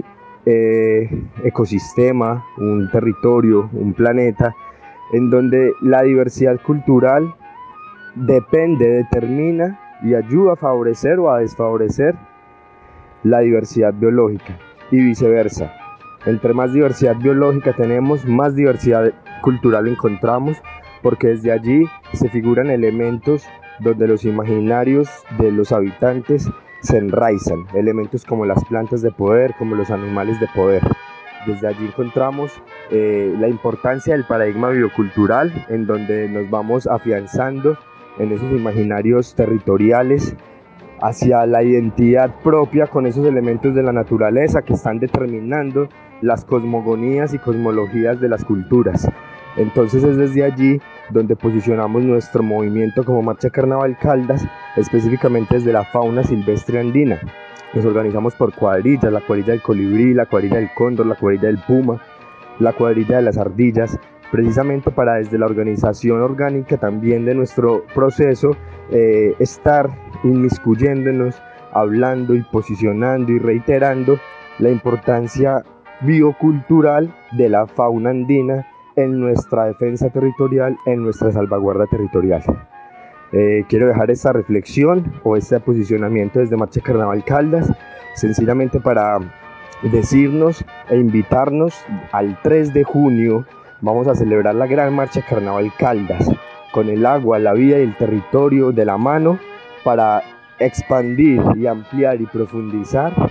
ecosistema, un territorio, un planeta, en donde la diversidad cultural depende, determina y ayuda a favorecer o a desfavorecer la diversidad biológica y viceversa. Entre más diversidad biológica tenemos, más diversidad cultural encontramos, porque desde allí se figuran elementos donde los imaginarios de los habitantes se enraizan, elementos como las plantas de poder, como los animales de poder. Desde allí encontramos la importancia del paradigma biocultural, en donde nos vamos afianzando en esos imaginarios territoriales hacia la identidad propia con esos elementos de la naturaleza que están determinando las cosmogonías y cosmologías de las culturas. Entonces es desde allí donde posicionamos nuestro movimiento como Marcha Carnaval Caldas, específicamente desde la fauna silvestre andina. Nos organizamos por cuadrillas, la cuadrilla del colibrí, la cuadrilla del cóndor, la cuadrilla del puma, la cuadrilla de las ardillas, precisamente para desde la organización orgánica también de nuestro proceso estar inmiscuyéndonos, hablando y posicionando y reiterando la importancia biocultural de la fauna andina en nuestra defensa territorial, en nuestra salvaguarda territorial. Quiero dejar esta reflexión o este posicionamiento desde Marcha Carnaval Caldas, sencillamente para decirnos e invitarnos al 3 de junio. Vamos a celebrar la gran Marcha Carnaval Caldas, con el agua, la vida y el territorio de la mano, para expandir y ampliar y profundizar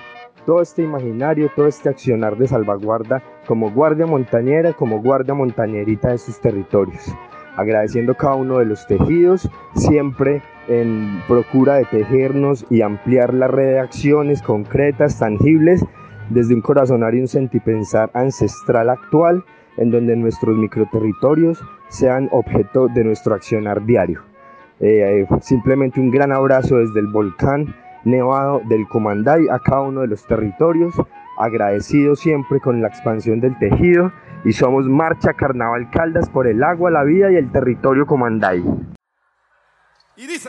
todo este imaginario, todo este accionar de salvaguarda como guardia montañera, como guardia montañerita de sus territorios. Agradeciendo cada uno de los tejidos, siempre en procura de tejernos y ampliar la red de acciones concretas, tangibles, desde un corazonar y un sentipensar ancestral actual, en donde nuestros microterritorios sean objeto de nuestro accionar diario. Simplemente un gran abrazo desde el volcán nevado del Comandai a cada uno de los territorios, agradecido siempre con la expansión del tejido, y somos Marcha Carnaval Caldas por el agua, la vida y el territorio Comandai. Y dice...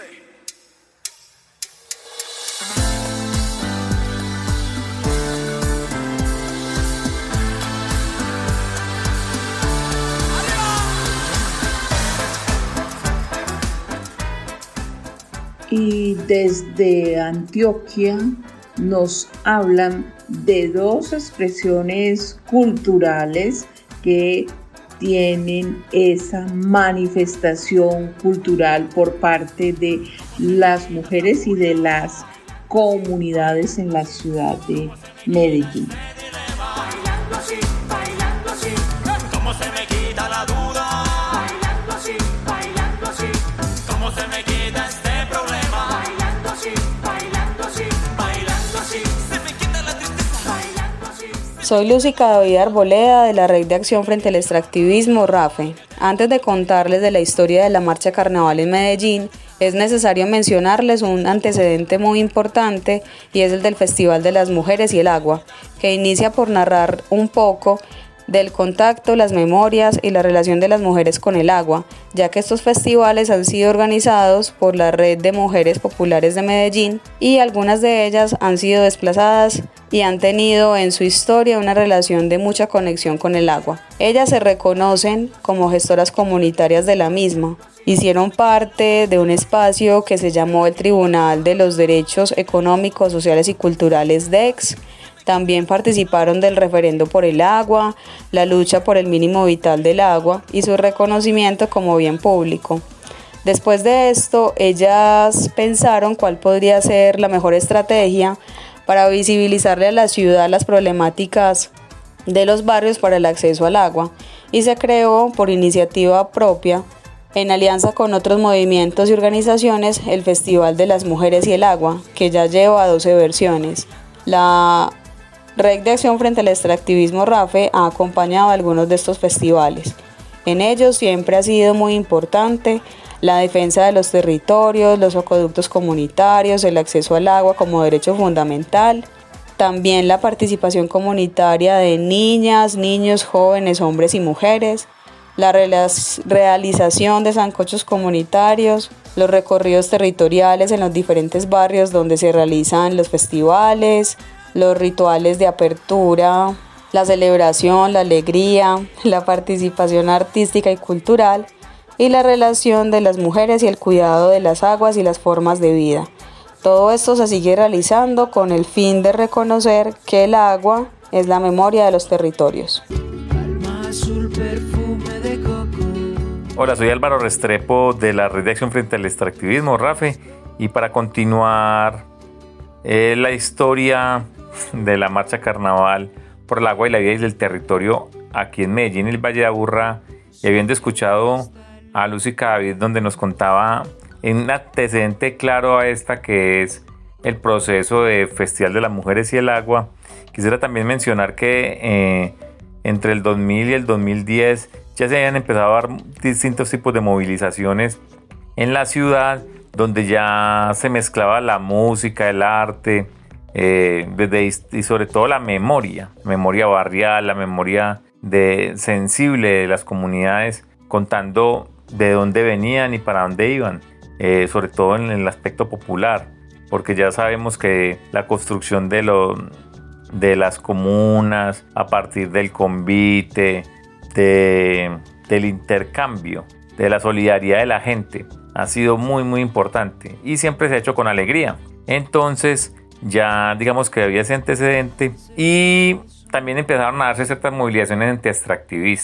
Y desde Antioquia nos hablan de dos expresiones culturales que tienen esa manifestación cultural por parte de las mujeres y de las comunidades en la ciudad de Medellín. Bailando así, ¿cómo se me quita la duda? Bailando así, ¿cómo se me quita este problema? Bailando así, se me quita la tristeza. Bailando así. Soy Lucy Cadavid Arboleda de la Red de Acción frente al Extractivismo, RAFE. Antes de contarles de la historia de la Marcha Carnaval en Medellín, es necesario mencionarles un antecedente muy importante, y es el del Festival de las Mujeres y el Agua, que inicia por narrar un poco del contacto, las memorias y la relación de las mujeres con el agua, ya que estos festivales han sido organizados por la Red de Mujeres Populares de Medellín, y algunas de ellas han sido desplazadas y han tenido en su historia una relación de mucha conexión con el agua. Ellas se reconocen como gestoras comunitarias de la misma. Hicieron parte de un espacio que se llamó el Tribunal de los Derechos Económicos, Sociales y Culturales DEX. También participaron del referendo por el agua, la lucha por el mínimo vital del agua y su reconocimiento como bien público. Después de esto, ellas pensaron cuál podría ser la mejor estrategia para visibilizarle a la ciudad las problemáticas de los barrios para el acceso al agua, y se creó por iniciativa propia, en alianza con otros movimientos y organizaciones, el Festival de las Mujeres y el Agua, que ya lleva 12 versiones. La Red de Acción frente al Extractivismo, RAFE, ha acompañado a algunos de estos festivales. En ellos siempre ha sido muy importante la defensa de los territorios, los acueductos comunitarios, el acceso al agua como derecho fundamental, también la participación comunitaria de niñas, niños, jóvenes, hombres y mujeres, la realización de sancochos comunitarios, los recorridos territoriales en los diferentes barrios donde se realizan los festivales, los rituales de apertura, la celebración, la alegría, la participación artística y cultural, y la relación de las mujeres y el cuidado de las aguas y las formas de vida. Todo esto se sigue realizando con el fin de reconocer que el agua es la memoria de los territorios. Hola, soy Álvaro Restrepo de la Red de Acción frente al Extractivismo, RAFE, y para continuar la historia de la Marcha Carnaval por el agua y la vida y del territorio aquí en Medellín, el Valle de Aburrá, y habiendo escuchado a Lucy Cadavid donde nos contaba en un antecedente claro a esta que es el proceso de Festival de las Mujeres y el Agua, quisiera también mencionar que entre el 2000 y el 2010 ya se habían empezado a dar distintos tipos de movilizaciones en la ciudad, donde ya se mezclaba la música, el arte, y sobre todo la memoria barrial, la memoria sensible de las comunidades, contando de dónde venían y para dónde iban, sobre todo en el aspecto popular, porque ya sabemos que la construcción de las comunas a partir del convite, del intercambio, de la solidaridad de la gente, ha sido muy muy importante y siempre se ha hecho con alegría. Entonces ya digamos que había ese antecedente, y también empezaron a darse ciertas movilizaciones anti-extractivistas.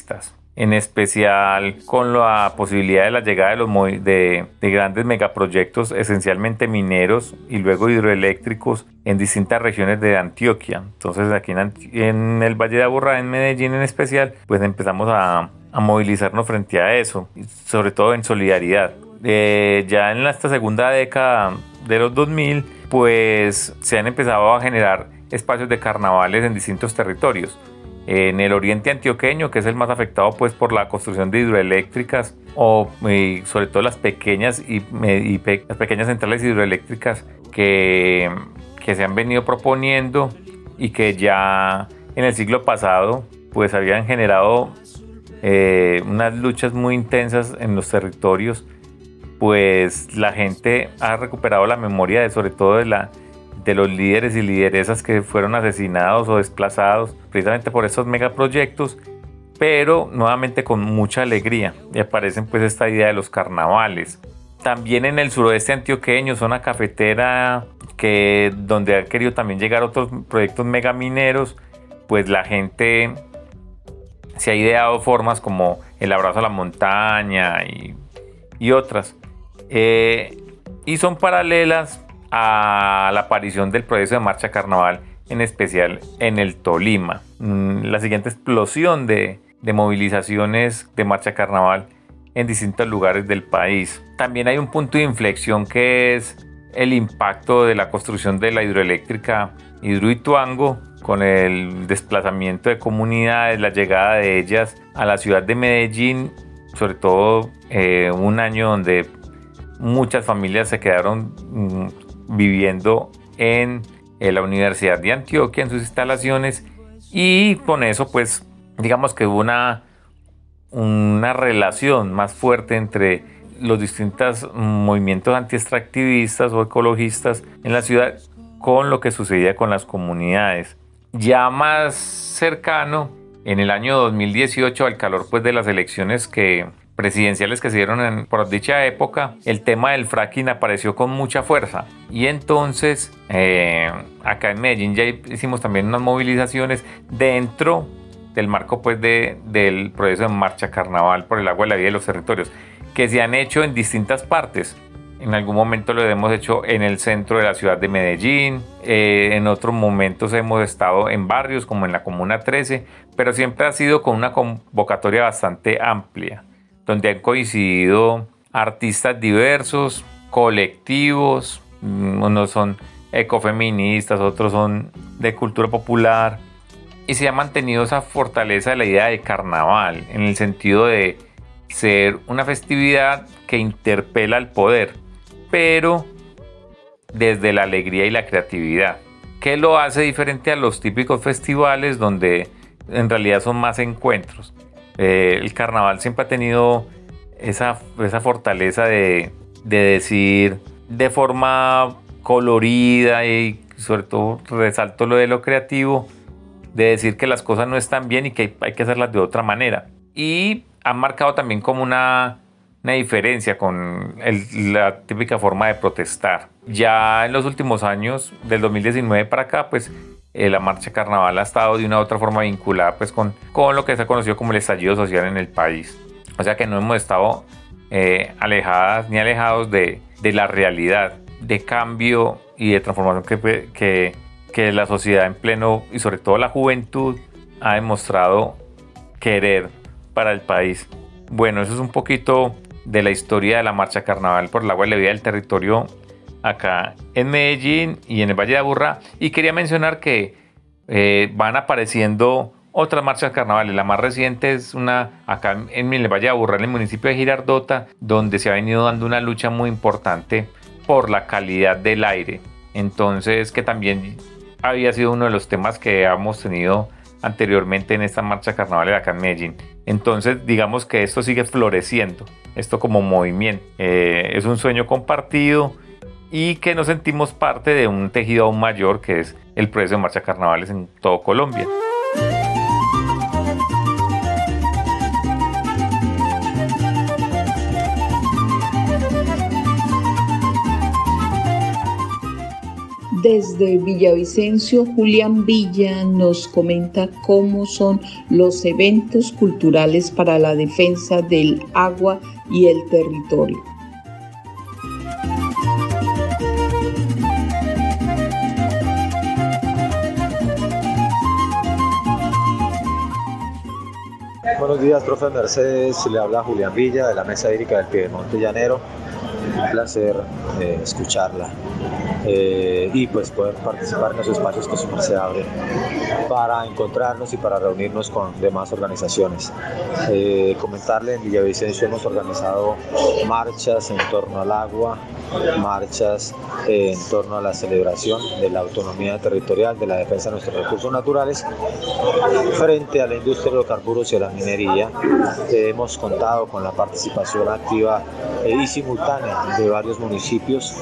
en especial con la posibilidad de la llegada de grandes megaproyectos, esencialmente mineros y luego hidroeléctricos en distintas regiones de Antioquia. Entonces aquí en el Valle de Aburrá, en Medellín en especial, pues empezamos a movilizarnos frente a eso, sobre todo en solidaridad. Ya en esta segunda década de los 2000, pues se han empezado a generar espacios de carnavales en distintos territorios. En el oriente antioqueño, que es el más afectado pues por la construcción de hidroeléctricas y sobre todo las pequeñas las pequeñas centrales hidroeléctricas que se han venido proponiendo y que ya en el siglo pasado pues habían generado unas luchas muy intensas en los territorios. Pues la gente ha recuperado la memoria sobre todo de los líderes y lideresas que fueron asesinados o desplazados precisamente por estos megaproyectos, pero nuevamente con mucha alegría, y aparecen pues esta idea de los carnavales. También en el suroeste antioqueño, zona cafetera, donde han querido también llegar otros proyectos megamineros, pues la gente se ha ideado formas como el abrazo a la montaña y otras, y son paralelas a la aparición del proceso de marcha carnaval, en especial en el Tolima. La siguiente explosión de movilizaciones de marcha carnaval en distintos lugares del país. También hay un punto de inflexión que es el impacto de la construcción de la hidroeléctrica Hidroituango, con el desplazamiento de comunidades, la llegada de ellas a la ciudad de Medellín, sobre todo un año donde muchas familias se quedaron viviendo en la Universidad de Antioquia, en sus instalaciones, y con eso pues digamos que hubo una relación más fuerte entre los distintos movimientos antiextractivistas o ecologistas en la ciudad con lo que sucedía con las comunidades. Ya más cercano, en el año 2018, al calor pues de las elecciones presidenciales que se dieron por dicha época, el tema del fracking apareció con mucha fuerza, y entonces acá en Medellín ya hicimos también unas movilizaciones dentro del marco pues del proceso de marcha carnaval por el agua, la vida y los territorios, que se han hecho en distintas partes. En algún momento lo hemos hecho en el centro de la ciudad de Medellín, en otros momentos hemos estado en barrios como en la Comuna 13, pero siempre ha sido con una convocatoria bastante amplia, donde han coincidido artistas diversos, colectivos, unos son ecofeministas, otros son de cultura popular, y se ha mantenido esa fortaleza de la idea de carnaval, en el sentido de ser una festividad que interpela al poder, pero desde la alegría y la creatividad, que lo hace diferente a los típicos festivales donde en realidad son más encuentros. El carnaval siempre ha tenido esa fortaleza de decir de forma colorida, y sobre todo resalto lo de lo creativo, de decir que las cosas no están bien y que hay que hacerlas de otra manera. Y han marcado también como una diferencia con la típica forma de protestar. Ya en los últimos años, del 2019 para acá, pues la marcha carnaval ha estado de una u otra forma vinculada pues con lo que se ha conocido como el estallido social en el país. O sea que no hemos estado alejadas ni alejados de la realidad de cambio y de transformación que la sociedad en pleno, y sobre todo la juventud, ha demostrado querer para el país. Bueno, eso es un poquito de la historia de la marcha carnaval por el agua y la vida del territorio acá en Medellín y en el Valle de Aburrá. Y quería mencionar que van apareciendo otras marchas carnavales. La más reciente es una acá en el Valle de Aburrá, en el municipio de Girardota, donde se ha venido dando una lucha muy importante por la calidad del aire. Entonces, que también había sido uno de los temas que hemos tenido anteriormente en esta marcha carnaval acá en Medellín. Entonces, digamos que esto sigue floreciendo, esto como movimiento. Es un sueño compartido y que nos sentimos parte de un tejido aún mayor, que es el proceso de marcha carnavales en todo Colombia. Desde Villavicencio, Julián Villa nos comenta cómo son los eventos culturales para la defensa del agua y el territorio. Buenos días, profe Mercedes. Le habla Julián Villa de la Mesa Hídrica del Piedemonte Llanero. Un placer escucharla y pues poder participar en los espacios que siempre se abren para encontrarnos y para reunirnos con demás organizaciones. Comentarle, en Villavicencio hemos organizado marchas en torno al agua, marchas en torno a la celebración de la autonomía territorial, de la defensa de nuestros recursos naturales frente a la industria de hidrocarburos y a la minería. Hemos contado con la participación activa y simultánea de varios municipios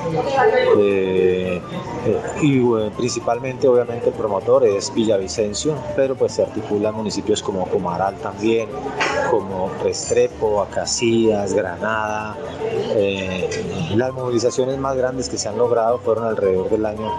y principalmente, obviamente, el promotor es Villavicencio, pero pues se articulan municipios como Comaral también, como Restrepo, Acacías, Granada. Las movilizaciones más grandes que se han logrado fueron alrededor del año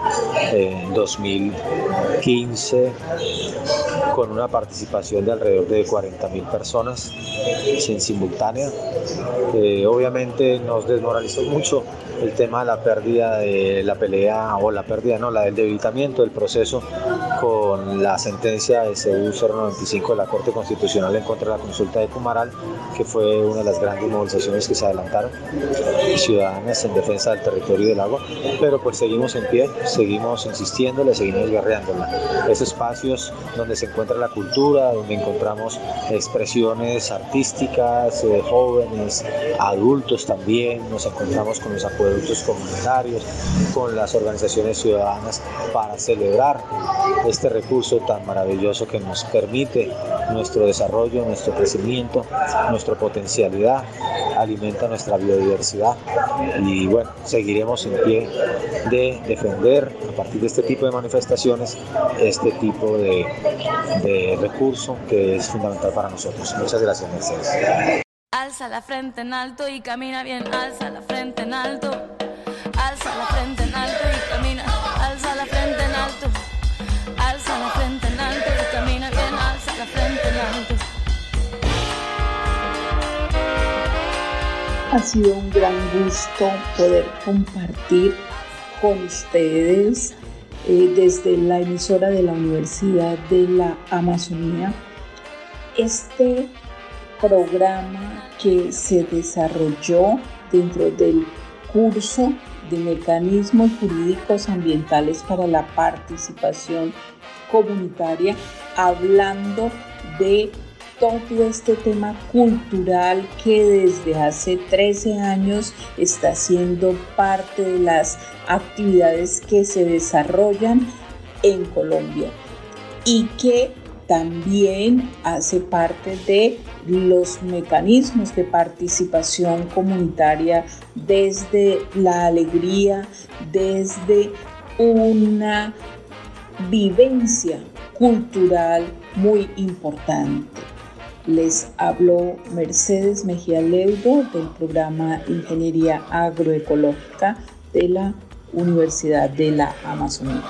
2015, con una participación de alrededor de 40.000 personas en simultánea. Obviamente nos desmoralizó mucho el tema de la pérdida de la pelea, o la pérdida, no, la del debilitamiento del proceso con la sentencia de CU 095 de la Corte Constitucional en contra de la consulta de Comaral, que fue una de las grandes movilizaciones que se adelantaron ciudadanas en defensa del territorio y del agua, pero pues seguimos en pie, seguimos insistiéndole, seguimos guerreándola. Esos espacios donde se encuentra la cultura, donde encontramos expresiones artísticas, jóvenes, adultos también, nos encontramos con los acueductos comunitarios, con las organizaciones ciudadanas para celebrar este recurso tan maravilloso que nos permite nuestro desarrollo, nuestro crecimiento, nuestra potencialidad, alimenta nuestra biodiversidad y bueno, seguiremos en pie de defender a partir de este tipo de manifestaciones este tipo de recurso que es fundamental para nosotros. Muchas gracias, Mercedes. Alza la frente en alto y camina bien, alza la frente en alto. Alza la frente en alto y camina, alza la frente en alto. Alza la frente en alto y camina bien, alza la frente en alto. Ha sido un gran gusto poder compartir con ustedes desde la emisora de la Universidad de la Amazonía este programa que se desarrolló dentro del curso de Mecanismos Jurídicos Ambientales para la Participación Comunitaria, hablando de todo este tema cultural que desde hace 13 años está siendo parte de las actividades que se desarrollan en Colombia y que también hace parte de los mecanismos de participación comunitaria desde la alegría, desde una vivencia cultural muy importante. Les habló Mercedes Mejía Leudo del programa Ingeniería Agroecológica de la Universidad de la Amazonía.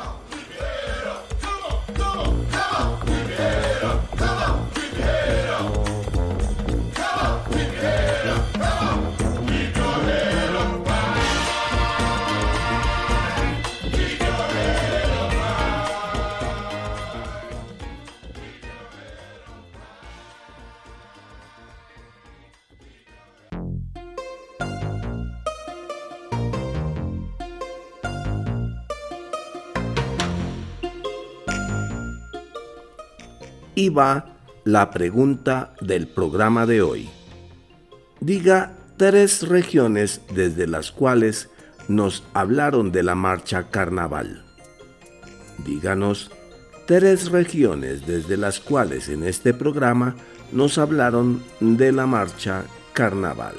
Y va la pregunta del programa de hoy. Diga 3 regiones desde las cuales nos hablaron de la marcha carnaval. Díganos 3 regiones desde las cuales en este programa nos hablaron de la marcha carnaval.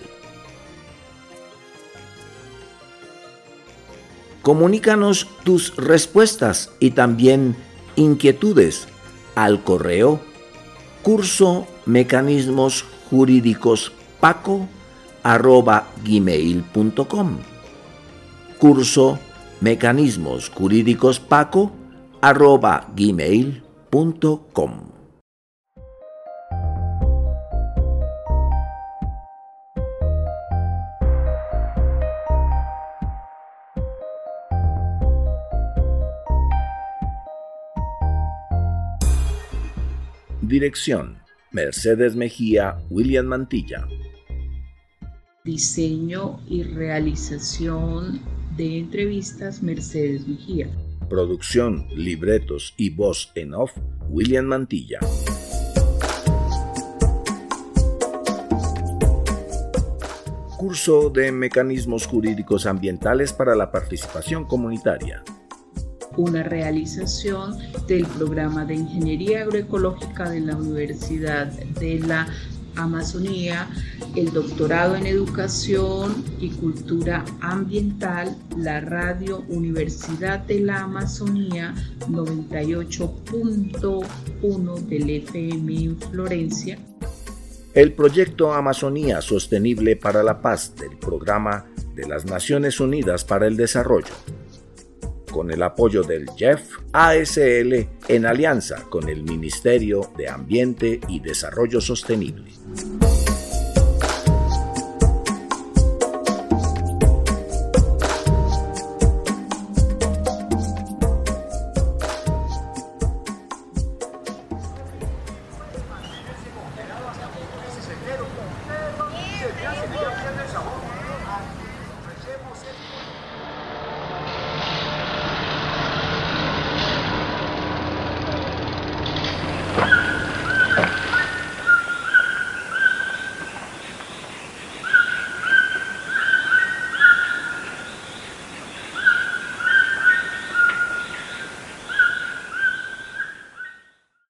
Comunícanos tus respuestas y también inquietudes al correo curso-mecanismos-jurídicos-paco@gmail.com. Curso mecanismosjurídicospaco@gmail.com. Dirección: Mercedes Mejía, William Mantilla. Diseño y realización de entrevistas, Mercedes Mejía. Producción, libretos y voz en off, William Mantilla. Curso de Mecanismos Jurídicos Ambientales para la Participación Comunitaria. Una realización del programa de Ingeniería Agroecológica de la Universidad de la Amazonía, el doctorado en Educación y Cultura Ambiental, la Radio Universidad de la Amazonía 98.1 del FM en Florencia. El proyecto Amazonía Sostenible para la Paz del Programa de las Naciones Unidas para el Desarrollo, con el apoyo del JEF ASL en alianza con el Ministerio de Ambiente y Desarrollo Sostenible.